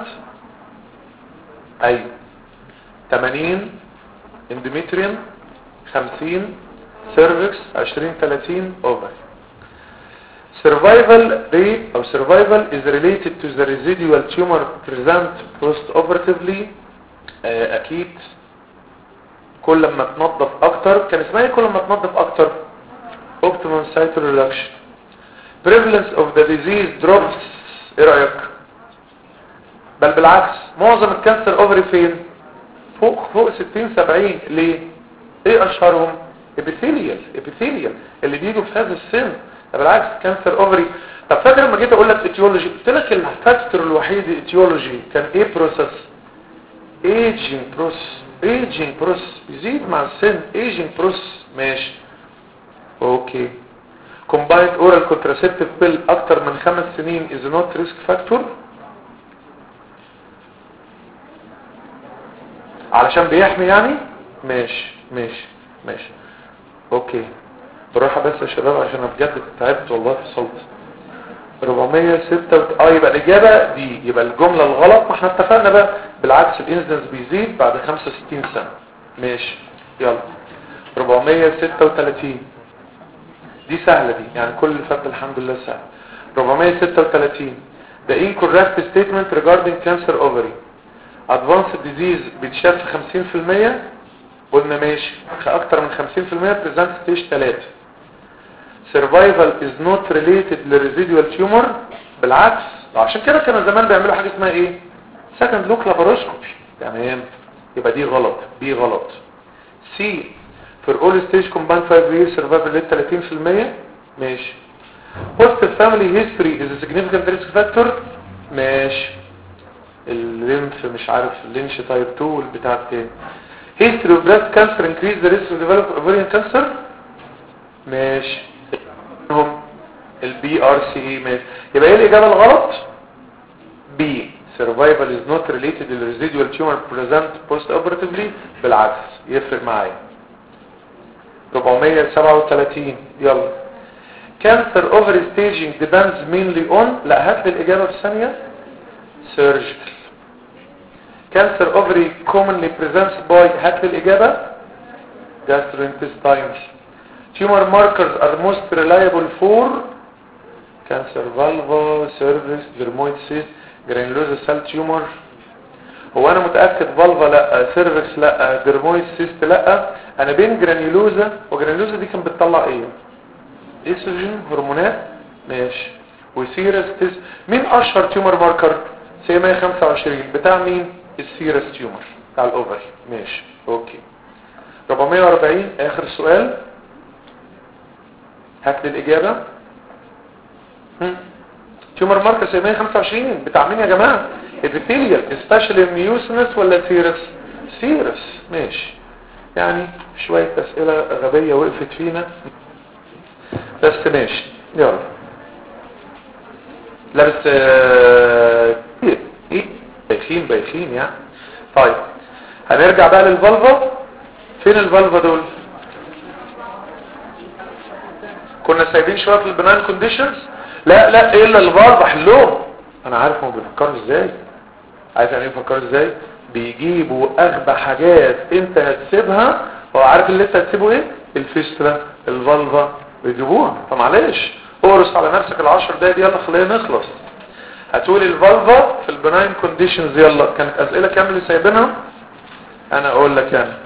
S2: أي ثمانين endometrium خمسين cervix عشرين ثلاثين ovary. Survival rate or survival is related to the residual tumor present post-operatively. آه أكيد كل ما تنظف أكتر كان اسمها كل ما تنظف أكتر optimum cycle reduction. Prevalence of the disease drops. ايه رأيك؟ بل بالعكس معظم الكانسر اوفري فين؟ فوق فوق ستين سبعين. ليه؟ ايه اشهرهم؟ ابيثيليال ابيثيليال اللي بيجوا في هذا السن. بالعكس كانسر اوفري. طب فاكر لما جيت اقول لك اتيولوجي قلت لك الفاكتور الوحيد اتيولوجي كان ايه بروسس؟ ايجينج بروسس. ايجينج بروسس بيزيد مع السن. ايجينج بروسس. ماشي. اوكي. combined oral contraceptive pill اكتر من خمس سنين is not risk factor علشان بيحمي يعني. ماشي ماشي ماشي. اوكي. بروح بس يا شباب عشان انا بجد تعبت والله فصلت. أربعمية وستة وت... اه يبقى الاجابه دي. يبقى الجمله الغلط ما احنا اتفقنا بقى بالعكس الانسيدنس بيزيد بعد خمسة وستين سنه. ماشي. يلا أربعمية وستة وثلاثين دي سهلة دي يعني كل اللي فات الحمد لله سهل. أربعمية وستة وثلاثين The incorrect statement regarding cancer ovary. Advanced disease بتشاف في خمسين في المية. قلنا ماشي اكتر من خمسين في المية present stage ثلاثة. Survival is not related لرesidual tumor. بالعكس عشان كده كانوا زمان بيعملوا حاجة اسمها ايه second look laparoscopy. تمام. يبقى دي غلط. دي غلط. C for all stage combined five year survival rate ثلاثين في المية. ماشي. positive family history is a significant risk factor. ماشي. الليمف مش عارف اللينش تايب اتنين والبتاع التاني. history of breast cancer increase the risk of develop ovarian cancer. ماشي. هم البي ار سي اي. ماشي. يبقى ايه الاجابه الغلط؟ بي survival is not related to the residual tumor present post operatively. بالعكس يفرق معايا. أربعمية وسبعة وثلاثين. يلا. cancer ovary staging depends mainly on. لا هات لي الإجابة في ثانية. surgical. cancer ovary commonly presents by. هات لي الإجابة. gastrointestinal. tumor markers are most reliable for. cancer vulva, cervix, dermoid cyst, granulosa cell tumor. هو انا متاكد فالفا لا، سيرفكس لا، درمويد سيست لا. انا بين جرانيولوزا وجرانيولوزا دي كانت بتطلع ايه؟ ايستروجين هرمونات ماشي. وسيرس تس... مين اشهر تيومر ماركر؟ سي مية وخمسة وعشرين بتاع مين؟ السيرس تيومر بتاع الاوفري ماشي. اوكي أربعمية وأربعين اخر سؤال، هات لي الاجابه. هم. تيومر ماركر سي مية وخمسة وعشرين بتاع مين يا جماعه؟ ابيثيليال سبيشال ميوسنس ولا سيرس؟ سيرس ماشي. يعني شويه اسئله غبيه وقفت فينا بس ماشي. يلا لابس ايه ايه بايخين بايخين يعني. طيب هنرجع بقى للفالفا. فين الفالفا دول؟ كنا سايبين شويه في البناين كونديشنز. لا لا الا الفالفا حلوهم. انا عارف هم بيفكروا ازاي. عايز يعني يفكروا ازاي؟ بيجيبوا اغبى حاجات انت هتسيبها، هو عارف اللي انت هتسيبه ايه؟ الفيسترا الفالفا بيجيبوها. فمعلش اورس على نفسك العشر دقايق دي. يلا خلينا نخلص. هتقولي الفالفا في البناين كونديشنز. يلا كانت اسئله كام اللي سايبينها؟ انا اقول لك يعني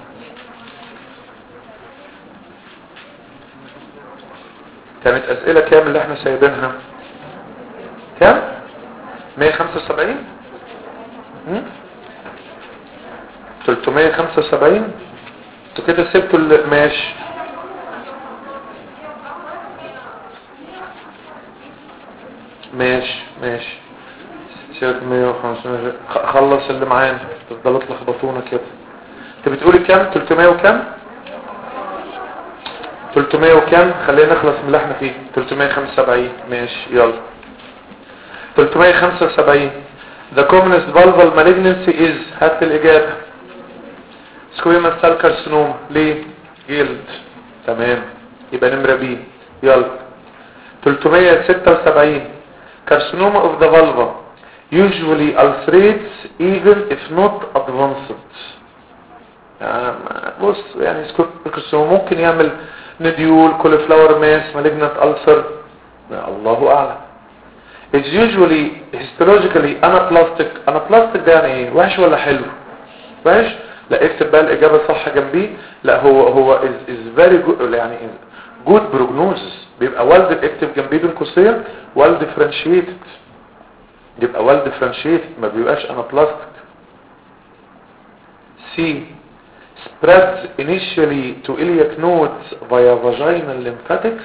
S2: كانت اسئله كام اللي احنا سايبينها؟ كام؟ مية وخمسة وسبعين هم؟ تلتمية وخمسة وسبعين. انتوا كده سبتوا اللي ماشي. ماشي ماشي ستمية وخمسين. خلص اللي معانا تفضلوا تلخبطونا كده. انت بتقولي كام؟ تلتمية وكام؟ تلتمية وكام؟ خلينا نخلص من اللي احنا فيه. تلتمية وخمسة وسبعين ماشي. يلا تلتمية وخمسة وسبعين. The commonest vulval malignancy is. هات الإجابة. squamous cell carcinoma. ليه؟ جلد. تمام يبقى نمرة بي. يلا تلتمية وستة وسبعين. carcinoma of the vulva usually ulcerates even if not advanced. يعني بص يعني carcinoma ممكن يعمل نديول كوليفلاور ماس مالجنت ألسر الله أعلم. It's usually histologically anaplastic. anaplastic ده يعني ايه؟ وحش ولا حلو؟ وحش؟ لا اكتب بقى الإجابة صح جنبيه. لا هو هو is, is very good يعني good prognosis. بيبقى well اكتب جنبيه بين قوسين well differentiated. بيبقى well differentiated ما بيبقاش anaplastic. C spreads initially to iliac nodes via vaginal lymphatics.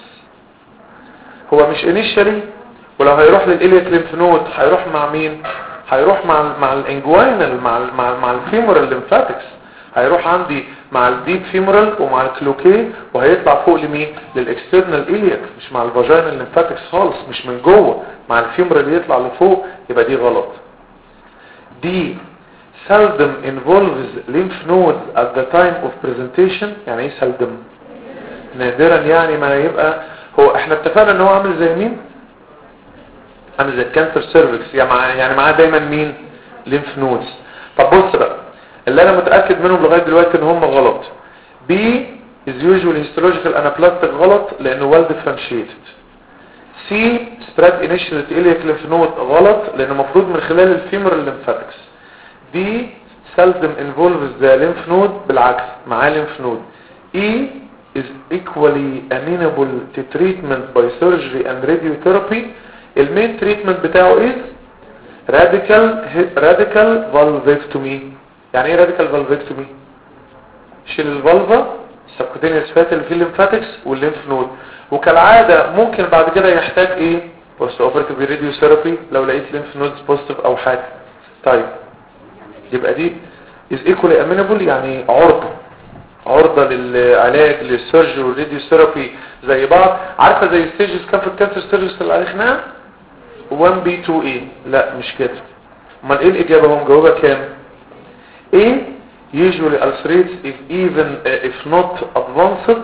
S2: هو مش initially، ولو هيروح للإلياك ليمف نود هيروح مع مين؟ هيروح مع ال مع الانجوينال مع ال مع ال مع الفيمورال ليمفاتكس. هيروح عندي مع الديب فيمورال ومع الكلوكي وهيطلع فوق لمين؟ للاكسترنال إلياك. مش مع الفاجينال ليمفاتكس خالص، مش من جوه، مع الفيمورال يطلع لفوق. يبقى دي غلط. دي seldom involves lymph nodes at the time of presentation. يعني ايه seldom؟ نادرا يعني ما يبقى. هو احنا اتفقنا ان هو عامل زي مين؟ عامل زي الكانسر سيرفكس. يعني معاه يعني معاه دايما مين؟ ليمف نودز. طب بص بقى اللي انا متاكد منهم لغايه دلوقتي ان هم غلط. بي is usually histological anaplastic غلط لانه well differentiated. سي spread initial to iliac lymph node غلط لانه المفروض من خلال الفيمورال ليمفاتكس. دي seldom involves the lymph node بالعكس معاه lymph node. E is equally amenable to treatment by surgery and radiotherapy. المين تريتمنت بتاعه ايه؟ راديكال راديكال فالفيكتومي. يعني ايه راديكال فالفيكتومي؟ شيل الفالفا السبكوتينيوس فات اللي فيه الليمفاتكس والليمف نود. وكالعاده ممكن بعد كده يحتاج ايه؟ بوست اوبرتيف راديوثيرابي لو لقيت ليمف نودز بوزيتيف او حاجه. طيب يبقى دي از ايكوالي امينبل يعني عرضه عرضه للعلاج للسيرجري والراديوثيرابي زي بعض. عارفه زي ستيجز كام في الكانسر ستيجز اللي عرفناها؟ واحد بي اتنين اي. لا مش كده. امال ايه الاجابه؟ هم جاوبها كام؟ A usually ulcerates if even uh, if not advanced.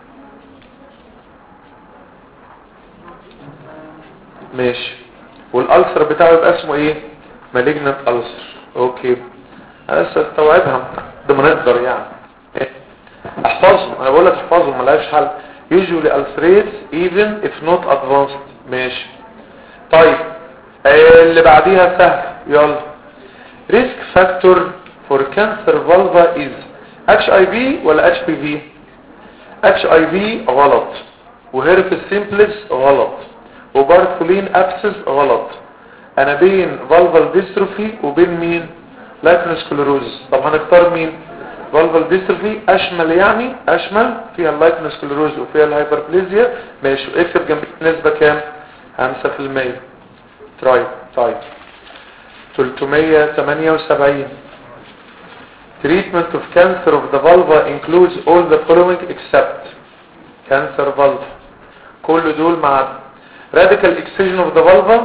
S2: ماشي. والالسر بتاعه يبقى اسمه ايه؟ malignant ulcer. اوكي انا لسه استوعبها ده ما نقدر يعني احفظهم. انا بقول لك احفظهم ملهاش حل. usually ulcerates even if not advanced. ماشي. طيب اللي بعديها سهل. يلا risk factor for cancer vulva is اتش اي في ولا اتش بي في؟ اتش اي في غلط، وهيربس سيمبلس غلط، وبارثولين ابسس غلط. انا بين فالفال ديستروفي وبين مين؟ لايكنوسكليروزس. طب هنختار مين؟ فالفال ديستروفي اشمل، يعني اشمل فيها اللايكنوسكليروز وفيها الهايبربليزيا. ماشي، اكتب جنب نسبة كام؟ خمسة في المية. طيب طيب ثلاثمية وثمانية وسبعين. Treatment of cancer of the vulva includes all the following except cancer vulva. كل دول مع radical excision of the vulva.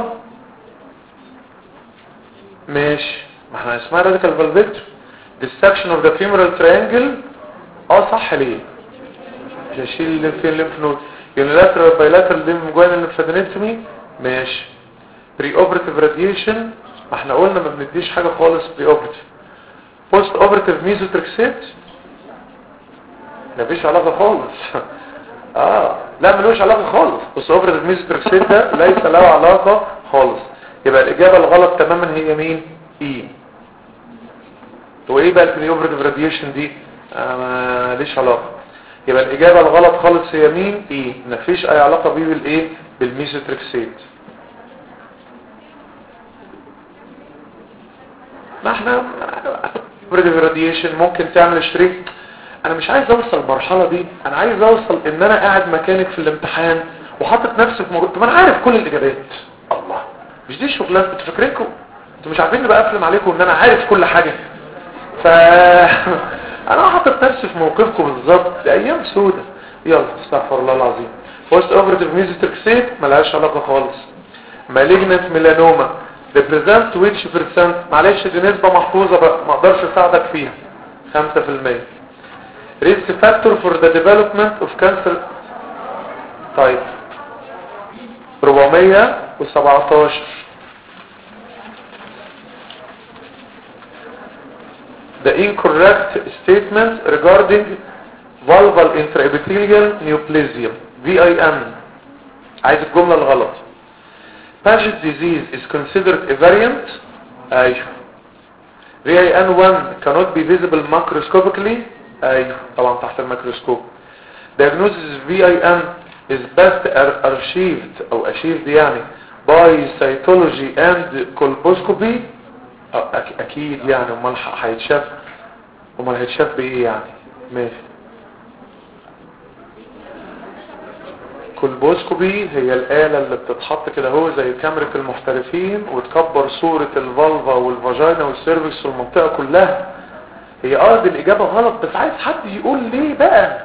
S2: ماشي، ما احنا اسمها radical vulvectomy. dissection of the femoral triangle. اه صح، ليه؟ مش هشيل الليمف الليمف نود. unilateral bilateral lymphoidal lymphadenectomy. ماشي. pre-operative radiation. ما احنا قلنا ما بنديش حاجة خالص pre-operative. post operative mesotrexate. مفيش علاقة خالص. اه لا ملوش علاقة خالص. post operative mesotrexate ده ليس له علاقة خالص. يبقى الإجابة الغلط تماما هي مين؟ ايه. وايه بقى البري اوبريتيف راديشن دي؟ آه ماليش علاقة. يبقى الإجابة الغلط خالص هي مين؟ ايه. مفيش اي علاقة بيه بالايه؟ بالميزوتريكسيت. ما احنا اوبريتيف راديشن ممكن تعمل شريك. انا مش عايز اوصل المرحلة دي، انا عايز اوصل ان انا قاعد مكانك في الامتحان وحاطط نفسي في مجرد. طب انا عارف كل الاجابات. الله، مش دي الشغلانه. انتوا فاكرينكم انتوا مش عارفين بقى افلم عليكم ان انا عارف كل حاجة. ف انا حاطط نفسي في موقفكم بالظبط. دي ايام سودة. يلا استغفر الله العظيم. بوست اوبريتيف ميزوتريكسيت ملهاش علاقة خالص. مالجنت ميلانوما represent which percent؟ معلش دي نسبة محفوظة بقى، ما اقدرش اساعدك فيها. خمسة في المية. risk factor for the development of cancer. طيب أربعمية وسبعتاشر. The incorrect statement regarding vulval intraepithelial neoplasia V I N. عايز الجملة الغلط. Paget disease is considered a variant. ايوه. V I N one cannot be visible macroscopically. ايوه طبعا تحت الميكروسكوب. Diagnosis V I N is best archived او achieved يعني by cytology and colposcopy. اكيد يعني. امال هيتشاف امال هيتشاف بايه يعني؟ ماشي. كولبوسكوبي هي الآلة اللي بتتحط كده هو زي كاميرا المحترفين وتكبر صورة الفالفا والفاجينا والسيرفكس والمنطقة كلها. هي اه دي الإجابة غلط، بس عايز حد يقول ليه بقى.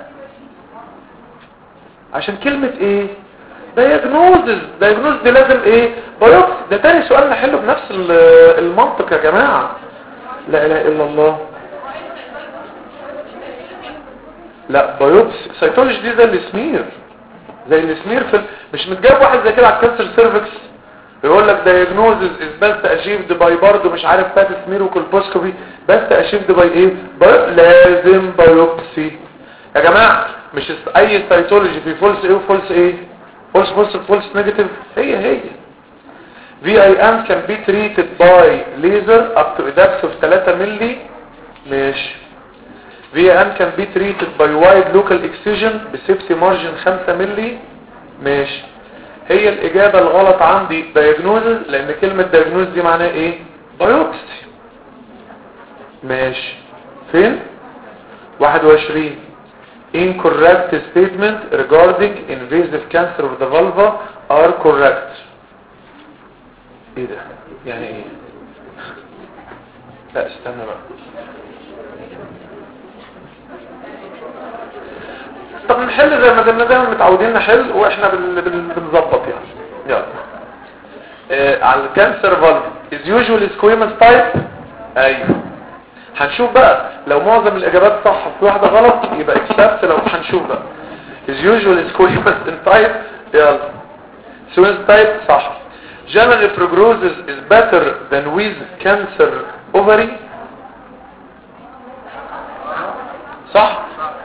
S2: عشان كلمة ايه؟ دايجنوزز. دايجنوز دي لازم ايه؟ بايوبسي. ده تاني سؤال نحله بنفس المنطق يا جماعة. لا اله الا الله. لا بايوبسي. سيتولوجي دي زي السمير. زي السمير في ال... مش متجاوب واحد زي كده على الكانسر سيرفكس بيقول لك دايجنوزز از بس اشيفد باي برضه مش عارف بات سمير وكولبوسكوبي. بس اشيفد باي ايه؟ باي... لازم بايوبسي يا جماعة. مش اي سيتولوجي في فولس ايه وفولس ايه؟ فولس فولس فولس نيجاتيف. هي هي في اي ام can be treated by laser up to a depth of ثلاثة مللي. ماشي. في اي ام can be treated by wide local excision بسيفتي مارجن خمسة مللي. ماشي. هي الإجابة الغلط عندي diagnosis، لأن كلمة diagnosis دي معناها ايه؟ biopsy. ماشي. فين؟ واحد وعشرين. incorrect statement regarding invasive cancer of the vulva are correct. ايه ده؟ يعني ايه؟ لا استنى بقى. طب نحل زي ما كنا دايما متعودين نحل واحنا بنظبط يعني. يلا. آه على الكانسر فالف is usually squamous type. ايوه. هنشوف بقى لو معظم الاجابات صح في واحده غلط يبقى accept. لو هنشوف بقى is usually squamous in type. يلا. squamous type صح. general prognosis is better than with cancer ovary. صح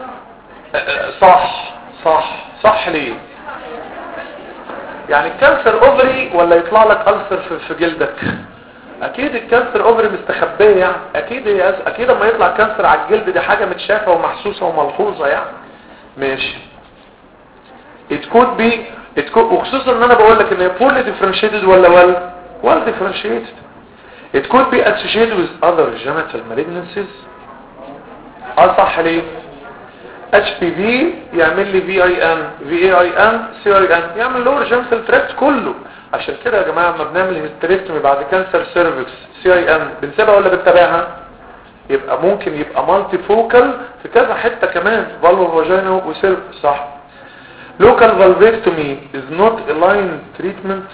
S2: صح صح صح. ليه يعني الكانسر اوفري ولا يطلع لك ألسر في جلدك؟ اكيد الكانسر اوفري مستخبيه يعني، اكيد هي اكيد اما يطلع كانسر على الجلد دي حاجه متشافه ومحسوسه وملحوظه يعني. ماشي. it could be it could وخصوصا ان انا بقول لك ان هي poorly differentiated ولا well well differentiated. it could be associated with other genital malignancies. اه صح ليه؟ اتش بي في يعمل لي في اي ان في اي اي ان سي اي ان يعمل لور جينيتال تراكت كله. عشان كده يا جماعه لما بنعمل هيستريكتومي بعد كانسر سيرفكس سي اي ان بنسيبها ولا بنتابعها؟ يبقى ممكن يبقى مالتي فوكال في كذا حته كمان فالفو فاجينا وسيرفكس صح. local valvectomy is not a line treatment.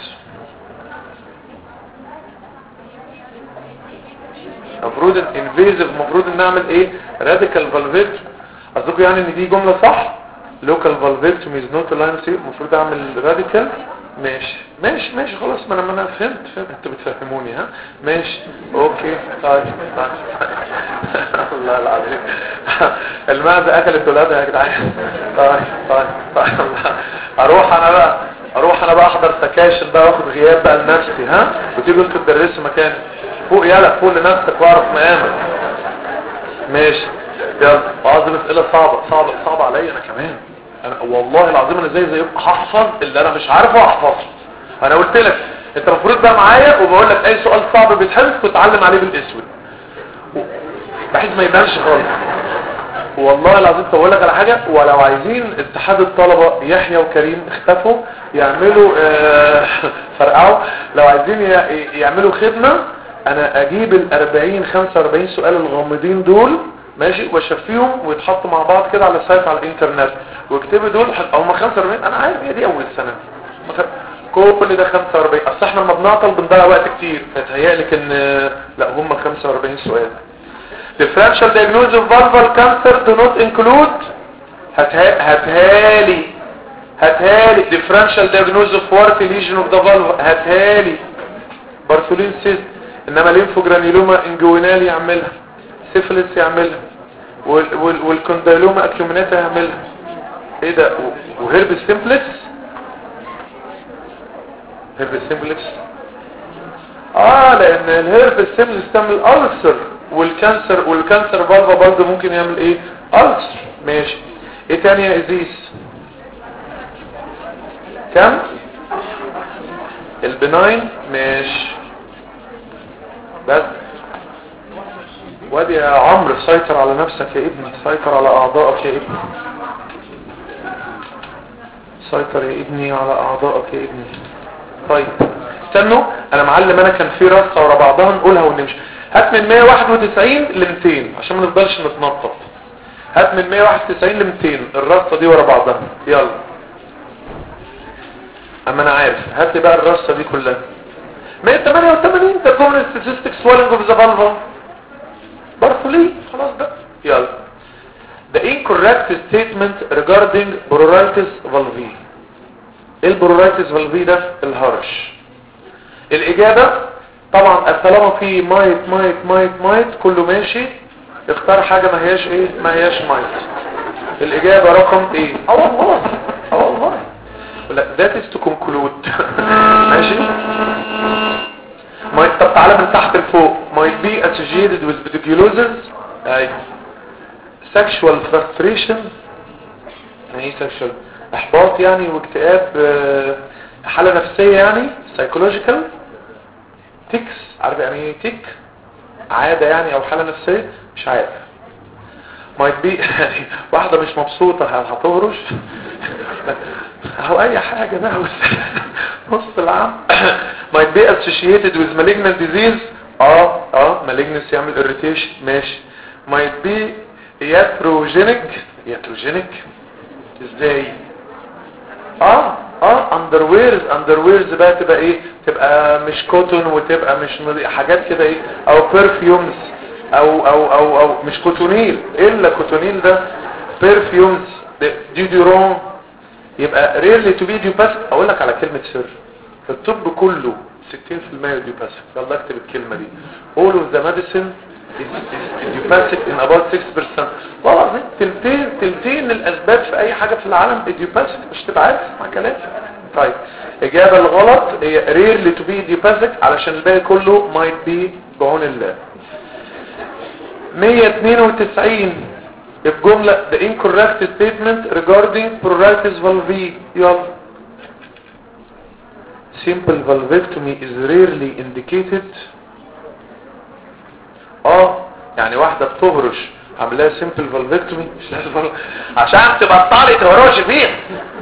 S2: المفروض الانفيزيف المفروض ان نعمل ايه؟ راديكال فالفكتومي. قصدكم يعني ان دي جمله صح؟ local valvectomy is not a line treatment المفروض اعمل راديكال. ماشي ماشي ماشي خلاص ما انا ما انا فهمت فهمت انتوا بتفهموني ها. ماشي اوكي طيب طيب الله العظيم المعزه اكلت ولادها يا جدعان. طيب طيب طيب اروح انا بقى اروح انا بقى احضر سكاشن بقى واخد غياب بقى لنفسي ها وتيجوا انتوا تدرسوا مكاني. فوق يلا فوق لنفسك واعرف مقامك. ماشي يلا. عايز اسئله صعبه صعبه صعبه عليا انا كمان. انا والله العظيم انا زي زي هحفظ اللي انا مش عارفه احفظه. انا قلت لك انت المفروض بقى معايا وبقول لك اي سؤال صعب بيتحفظ وتعلم عليه بالاسود بحيث ما يبانش خالص. والله العظيم بقول لك على حاجه ولو عايزين اتحاد الطلبه يحيى وكريم اختفوا يعملوا اه فرقعوا لو عايزين يعملوا خدمه انا اجيب الاربعين خمسة واربعين سؤال الغامضين دول ماشي واشفيهم ويتحطوا مع بعض كده على السايت على الانترنت واكتبوا دول هم خمسة واربعين. انا عارف هي دي اول سنه كل ده خمسة واربعين اصل احنا لما بنعطل بنضيع وقت كتير فتهيألك ان لا هم خمسة واربعين سؤال. differential diagnosis of vulval cancer do not include هاتهالي هاتهالي differential diagnosis of warty lesion of the vulva هاتهالي بارثولين سيست. انما لينفوجرانيلوما انجوينال يعملها سيفلس يعملها والكونديلوما اكيوميناتا يعملها. ايه ده وهيرب سيمبلكس هيرب سيمبلكس اه لان الهيرب سيمبلكس تعمل ألسر والكانسر والكانسر فالفا برضه ممكن يعمل ايه ألسر. ماشي. ايه تاني يا ازيس؟ كم البناين ماشي بس. وادي يا عمرو سيطر على نفسك يا ابني سيطر على اعضائك يا ابني سيطر يا ابني على اعضائك يا ابني. طيب استنوا انا معلم انا كان في رصه ورا بعضها نقولها ونمشي. هات من مية وواحد وتسعين ل ميتين عشان ما نفضلش نتنطط. هات من مية وواحد وتسعين ل ميتين الرصه دي ورا بعضها يلا. اما انا عارف هات لي بقى الرصه دي كلها. مية وتمانية وتمانين ده كومن statistics swelling of the vulva بارثولي خلاص بقى يلا. The incorrect statement regarding pruritus vulvae. ايه البروريتس فالفي ده؟ الهرش. الاجابة طبعا طالما في مايت مايت مايت مايت كله ماشي اختار حاجة ما هياش ايه ما هياش مايت. الاجابة رقم ايه؟ اه والله اه والله لا that is to conclude ماشي. مايت. طب تعالى من تحت لفوق. might be associated with pediculosis اي sexual frustration يعني ايه sexual احباط يعني واكتئاب حالة نفسية يعني psychological تيكس عارف يعني ايه تيك عادة يعني او حالة نفسية مش عارف. might be يعني واحدة مش مبسوطة هتهرش او اي حاجة بقى نص العام. might be associated with malignant disease اه اه malignancy يعمل irritation ماشي. might be iatrogenic iatrogenic ازاي اه اه اندرويرز اندرويرز بقى تبقى ايه تبقى مش كوتون وتبقى مش حاجات كده ايه او برفيومز او او او او مش كوتونيل الا كوتونيل ده برفيومز ديودورون يبقى ريرلي تو بي ديوباس. اقول لك على كلمه سر الطب كله ستين في المية ديوباس. يلا اكتب الكلمه دي all of the medicine idiopathic in about six percent. والله تلتين تلتين الاسباب في اي حاجة في العالم idiopathic مش تبقى عارف مع كلام طيب اجابة الغلط هي rarely to be idiopathic علشان الباقي كله might be بعون الله. مية اتنين وتسعين الجملة the incorrect statement regarding pruritus valvae. يلا. simple valvectomy is rarely indicated. اه يعني واحدة بتهرش عملها simple valvectomy مش لازم فل... عشان تبطلي تهرش فيه.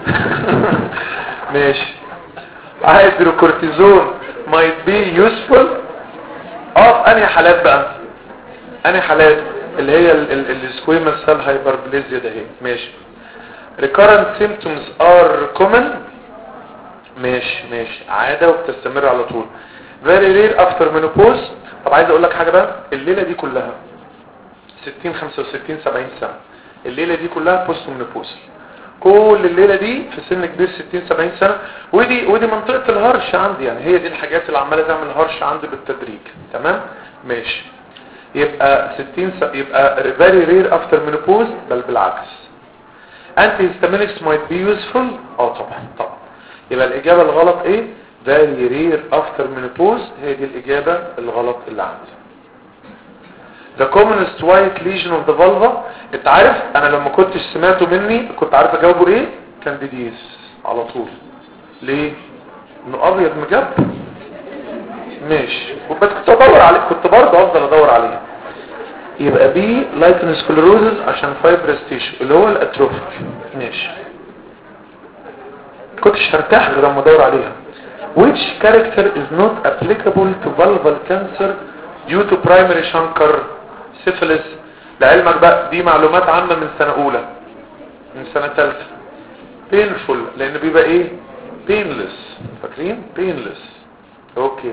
S2: ماشي. hydrocortisone might be useful. اه في انهي حالات بقى؟ انهي حالات؟ اللي هي السكويموس سيل هايبربليزيا ده. هي ماشي. recurrent symptoms are common. ماشي ماشي عادة وبتستمر على طول. very rare after menopause. طب عايز اقول لك حاجة بقى، الليلة دي كلها ستين خمسة وستين سبعين سنة، الليلة دي كلها بوست menopause، كل الليلة دي في سن كبير ستين سبعين سنة، ودي ودي منطقة الهرش عندي، يعني هي دي الحاجات اللي عمالة تعمل هرش عندي بالتدريج. تمام ماشي. يبقى ستين س... يبقى very rare after menopause، بل بالعكس. antihistaminics might be useful. اه طبعا طبعا. يبقى الإجابة الغلط ايه؟ very rare after menopause، هي دي الإجابة الغلط اللي عندي. the commonest white lesion of the vulva. انت عارف انا لما كنتش سمعته مني كنت عارف اجاوبه ايه؟ كانديديز على طول. ليه؟ انه ابيض مجب. ماشي. وبس كنت ادور عليه، كنت برضه افضل ادور عليه. يبقى بي لايكن سكلروزز عشان فايبرس تيشو اللي هو الاتروفيك. ماشي. كنتش هرتاح غير لما ادور عليها. which character is not applicable to vulval cancer due to primary chancre syphilis. لعلمك بقى دي معلومات عامة من سنة اولى، من سنة ثالثة. painful لان بيبقى ايه؟ painless. فاكرين؟ painless. اوكي.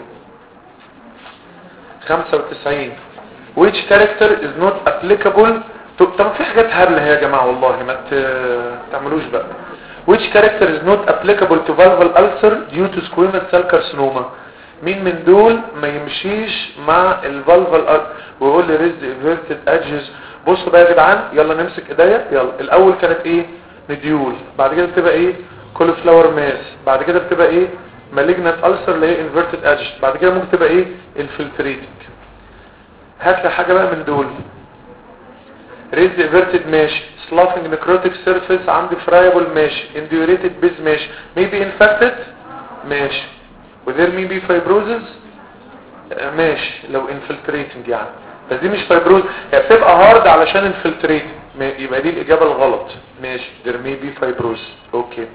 S2: خمسة وتسعين which character is not applicable to. طب في حاجات هبلة يا جماعة والله ما تعملوش بقى. which character is not applicable to vulval ulcer due to squamous cell carcinoma. مين من دول ما يمشيش مع الفالفال ulcer ويقول لي raised inverted edges. بصوا بقى يا جدعان، يلا نمسك ايديا. يلا الاول كانت ايه؟ نديول، بعد كده بتبقى ايه؟ كوليفلاور ماس، بعد كده بتبقى ايه؟ malignant ulcer اللي هي inverted edges، بعد كده ممكن تبقى ايه؟ infiltrating. هات لي حاجه بقى من دول. raised inverted ماشي، sloughing necrotic surface عندي friable ماشي، indurated base ماشي، maybe infected ماشي، وذير maybe fibrosis ماشي لو infiltrating يعني، بس دي مش fibrosis، هي بتبقى hard علشان infiltrating، يبقى دي الإجابة الغلط. ماشي there may be fibrosis. اوكي.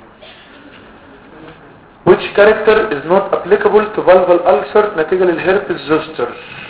S2: which character is not applicable to vulval ulcer نتيجة للherpes zoster.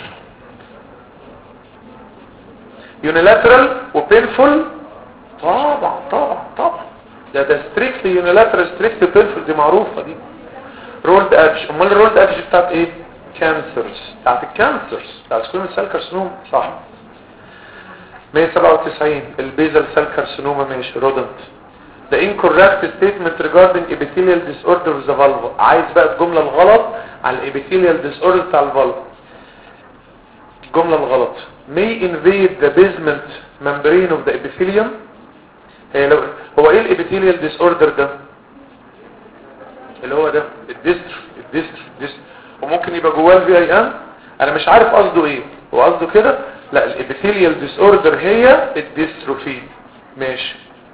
S2: unilateral وpainful. طبعا طبعا طبعا ده ده strictly unilateral strictly painful، دي معروفة دي. rolled edge. امال الرولد edge بتاعت ايه؟ cancers، بتاعت الكانسرز بتاعت squamous cell carcinoma. صح. مية وسبعة وتسعين البيزل سيل كارسينوما ماشي rodent. the incorrect statement regarding epithelial disorder of the vulva. عايز بقى الجملة الغلط على الابيثيليال disorder بتاع الفالفا. الجملة الغلط may invade the basement membrane of the epithelium. هي لو هو ايه الابيثيليال ديسوردر ده؟ اللي هو ده الديستر الديستر الديستر وممكن يبقى جواه الفي اي ان. انا مش عارف قصده ايه، هو قصده كده؟ لا الابيثيليال ديسوردر هي الديستروفي. ماشي.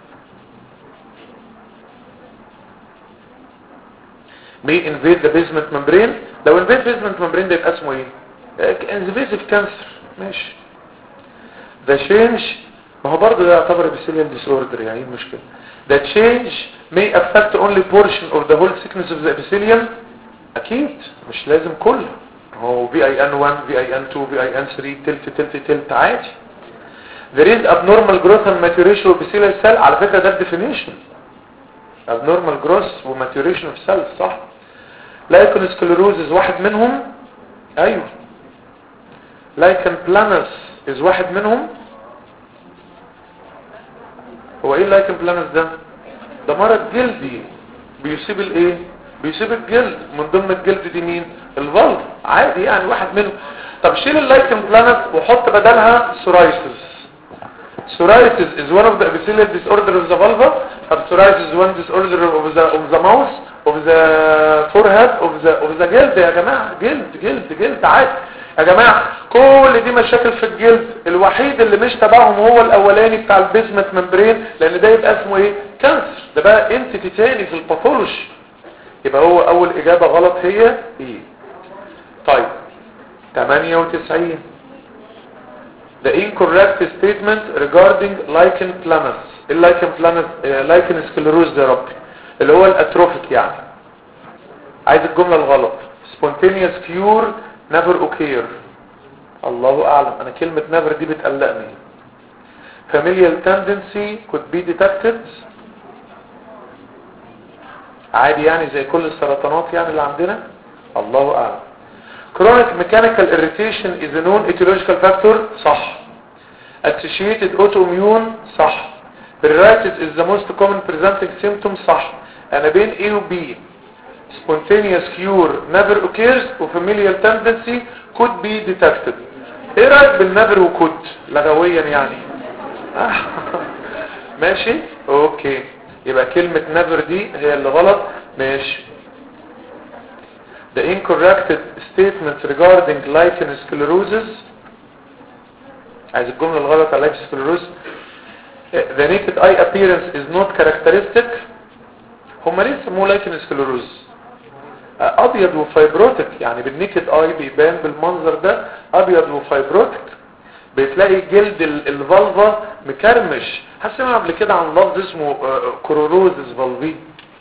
S2: may invade the basement membrane. لو invade basement membrane ده يبقى اسمه ايه؟ invasive cancer. ماشي. the change ما هو برضه ده يعتبر epithelial disorder يعني ايه المشكلة؟ the change may affect only portion of the whole thickness of the epithelium. اكيد مش لازم كله، هو في اي ان واحد في اي ان اتنين في اي ان تلاتة تلت تلت تلت عادي. there is abnormal growth and maturation of epithelial cell. على فكرة ده definition abnormal growth و maturation of cells. صح. lichen sclerosis واحد منهم. ايوه. lichen planus is واحد منهم. هو ايه اللايكن بلانس ده؟ ده مرض جلدي بيصيب الايه؟ بيصيب الجلد. من ضمن الجلد دي مين؟ الفالف. عادي يعني واحد منهم. طب شيل اللايكن بلانس وحط بدلها سورايسيس. psoriasis is one of the epithelial disorder of the vulva. psoriasis is one disorder of the of the mouth, of the forehead, of the of the جلد يا جماعه. جلد جلد جلد عادي يا جماعه. كل دي مشاكل في الجلد. الوحيد اللي مش تبعهم هو الاولاني بتاع البيزمنت ممبرين، لان ده يبقى اسمه ايه؟ كانسر. ده بقى انتيتي تاني في الباثولوجي. يبقى هو اول اجابه غلط هي ايه. طيب ثمانية وتسعين. The incorrect statement regarding lichen planus. اللايكن planus لايكن سكلروز يا ربي اللي هو الاتروفيك يعني. عايز الجملة الغلط. spontaneous cure never occur. الله اعلم، انا كلمة never دي بتقلقني. familial tendency could be detected. عادي يعني زي كل السرطانات يعني اللي عندنا. الله اعلم. chronic mechanical irritation is a known etiological factor. صح. associated autoimmune. صح. pruritus is the most common presenting symptom. صح. انا بين A و B. spontaneous cure never occurs و familial tendency could be detected. ايه رأيك بالnever و could لغويا يعني؟ ماشي اوكي. يبقى كلمة never دي هي اللي غلط. ماشي. The incorrect statement regarding lichen sclerosis. عايز الجملة الغلط على lichen sclerosis. The naked eye appearance is not characteristic. هم ليه سموه lichen sclerosis؟ ابيض وفايبروتك يعني بالنيكد اي بيبان بالمنظر ده ابيض وفايبروتك. بتلاقي جلد الفالفا مكرمش. هسمع قبل كده عن لفظ اسمه كوروروزس فالفي.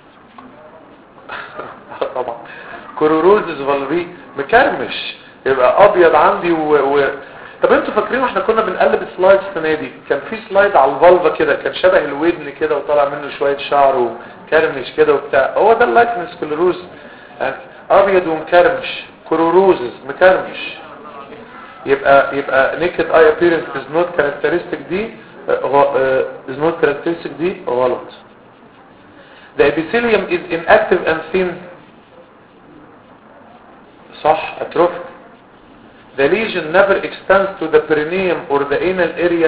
S2: طبعا كوروروزس فالفي مكرمش يبقى ابيض عندي و... و... طب انتوا فاكرين واحنا كنا بنقلب السلايد السنه دي كان في سلايد على الفالفا كده كان شبه الودن كده وطالع منه شويه شعر وكرمش كده وبتاع. هو ده اللايكن سكلروز يعني ابيض ومكرمش. كوروروزس مكرمش. يبقى يبقى naked eye appearance is not characteristic دي uh, is not characteristic دي غلط. The epithelium is inactive and thin. صح. atrophic. The lesion never extends to the perineum or the anal area.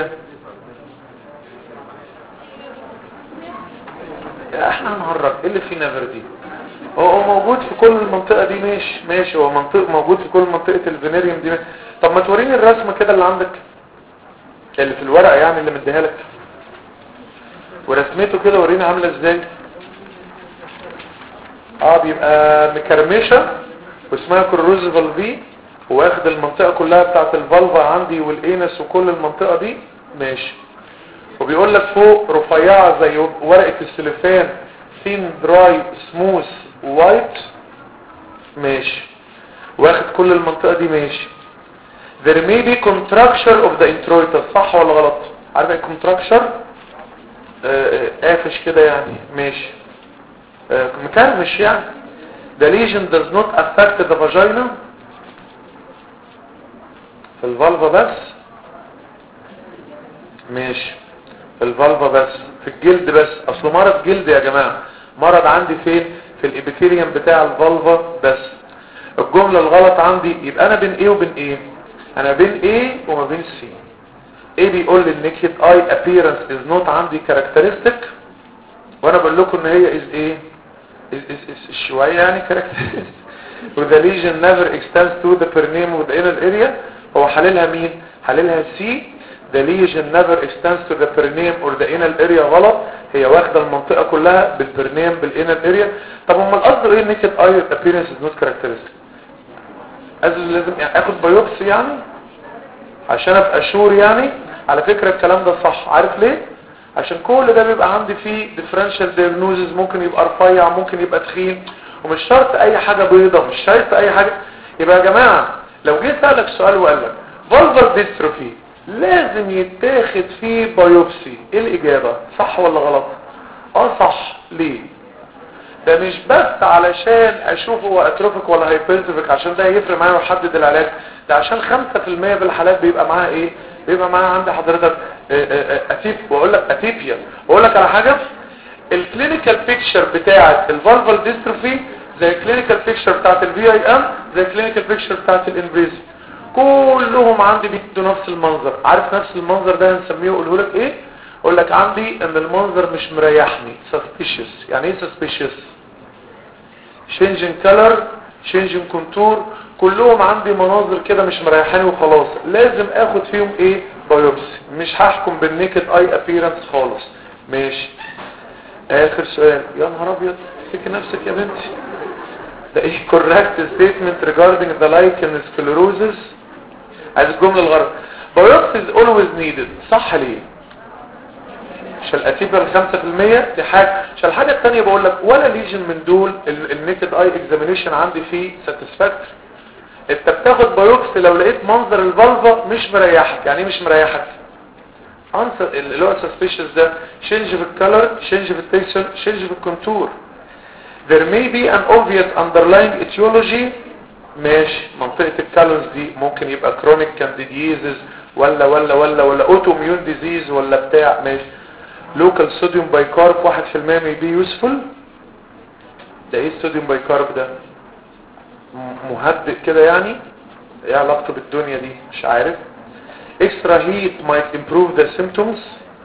S2: احنا هنهرب ايه اللي فيه never دي؟ هو موجود في كل المنطقة دي. ماشي ماشي هو منطقة موجود في كل منطقة الفينيريوم دي. طب ما توريني الرسمة كده اللي عندك اللي في الورقة يعني اللي مديها لك ورسمته كده وريني عاملة ازاي. اه بيبقى مكرمشة واسمها كوروروزس فالفي واخد المنطقة كلها بتاعت الفالفا عندي والانس وكل المنطقة دي. ماشي. وبيقول لك فوق رفيعة زي ورقة السلفان thin dry smooth white. ماشي. واخد كل المنطقة دي. ماشي. there may be contracture of the introitus. صح ولا غلط؟ عارف ايه contracture؟ قافش كده يعني. ماشي. مكرمش يعني. the lesion does not affect the vagina. في الفالفا بس. ماشي. في الفالفا بس في الجلد بس. اصله مرض جلد يا جماعة. مرض عندي فين؟ في الابيثيليوم بتاع الفالفا بس. الجملة الغلط عندي يبقى انا بين ايه وبين ايه؟ انا بين ايه وما بين سي. ايه بيقول لي النكد اي appearance is not عندي characteristic وانا بقول لكم ان هي is ايه is is is شوية يعني characteristic. وذا lesion never extends to the perineum with the inner area. هو حللها مين؟ حللها سي. the lesion never extends to the perineum or the inner area غلط. هي واخدة المنطقة كلها بالبرنيم بالinner area. طب هم القصد ايه النكد اي appearance is not characteristic؟ لازم يعني اخد بايوبسي يعني عشان ابقى شور يعني. على فكرة الكلام ده صح. عارف ليه؟ عشان كل ده بيبقى عندي فيه differential diagnosis. ممكن يبقى رفيع ممكن يبقى تخين ومش شرط اي حاجة بيضة مش شرط اي حاجة. يبقى يا جماعة لو جيت سألك سؤال وقال لك vulvar dystrophy لازم يتاخد فيه بايوبسي. ايه الاجابة؟ صح ولا غلط؟ اه صح. ليه؟ ده مش بس علشان اشوف هو اتروفيك ولا هايبرتروفيك عشان ده يفرق معايا ويحدد العلاج. ده عشان خمسة في المية بالحالات بيبقى معاها ايه؟ بيبقى معاها عند حضرتك اتيب. واقول لك اتيبيا. واقول لك على حاجة الكلينيكال بيكتشر بتاعه الفالفال ديستروفي زي الكلينيكال بيكتشر بتاعه الفي اي ام زي الكلينيكال بيكتشر بتاعه الانبريزي. كلهم عندي بيدوا نفس المنظر. عارف نفس المنظر ده هنسميه اقوله لك ايه؟ اقول لك عندي ان المنظر مش مريحني suspicious. يعني ايه suspicious؟ changing color changing contour، كلهم عندي مناظر كده مش مريحاني وخلاص، لازم اخد فيهم ايه؟ بايوبسي. مش هحكم بالنيكد اي ابيرنس خالص. ماشي. اخر سؤال. يا نهار ابيض، فيك نفسك يا بنتي. ده ايه correct statement regarding the lichen sclerosis؟ عايز الجمله الغلط. biopsy is always needed. صح ليه؟ عشان الاتيبيا الخمسة في المية دي حاجة. عشان الحاجة التانية بقول لك ولا ليجن من دول النيكد اي اكزامينيشن عندي فيه ساتسفاكتوري. انت بتاخد بايوبسي لو لقيت منظر الفالفا مش مريحك. يعني ايه مش مريحك؟ انسر اللي هو سسبيشس ده change في الكالر change في التكستشر change في الكونتور. there may be an obvious underlying etiology. ماشي. منطقة الكالورز دي ممكن يبقى chronic candidiasis ولا ولا ولا ولا autoimmune disease ولا بتاع. ماشي. local sodium bicarb واحد في المية may be useful. ده ايه الصوديوم بايكارب ده؟ مهدئ كده يعني؟ ايه علاقته بالدنيا دي؟ مش عارف. extra heat might improve the symptoms.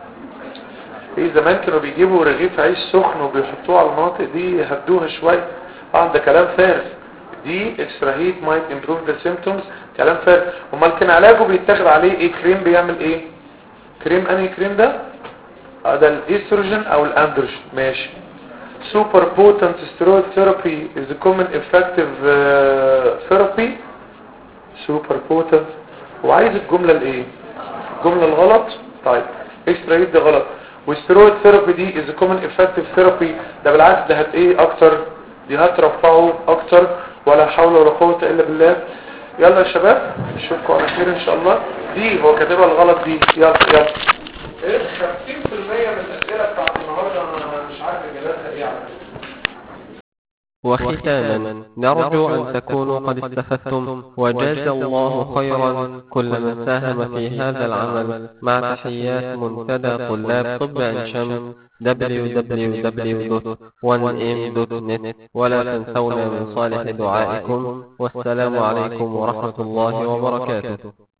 S2: ايه زمان كانوا بيجيبوا رغيف عيش سخن وبيحطوه على المناطق دي يهدوها شوية. اه ده كلام فارغ. دي extra heat might improve the symptoms كلام فارغ. امال كان علاجه بيتاخد عليه ايه؟ كريم بيعمل ايه؟ كريم انهي كريم ده؟ اه ده الاستروجين او الاندروجين. ماشي. super potent steroid therapy is a common effective uh, therapy. super potent. وعايز الجملة الايه؟ الجملة الغلط. طيب extra heat ده غلط. والستيرويد ثيرابي دي is a common effective therapy. ده بالعكس ده هت ايه اكتر؟ دي هترفعه اكتر. ولا حول ولا قوة الا بالله. يلا يا شباب نشوفكم على خير ان شاء الله. دي هو كاتبها الغلط دي. يلا يلا. ايه خمسين في المية من الاسئلة بتاعت النهاردة انا مش عارف اجاباتها ايه على فكرة.
S1: وختاما نرجو أن تكونوا قد استفدتم وجاز الله خيرا كل من ساهم في هذا العمل مع تحيات منتدى طلاب طب عين شمس دبليو دبليو دبليو دوت وان ام دوت نت. ولا تنسونا من صالح دعائكم، والسلام عليكم ورحمة الله وبركاته.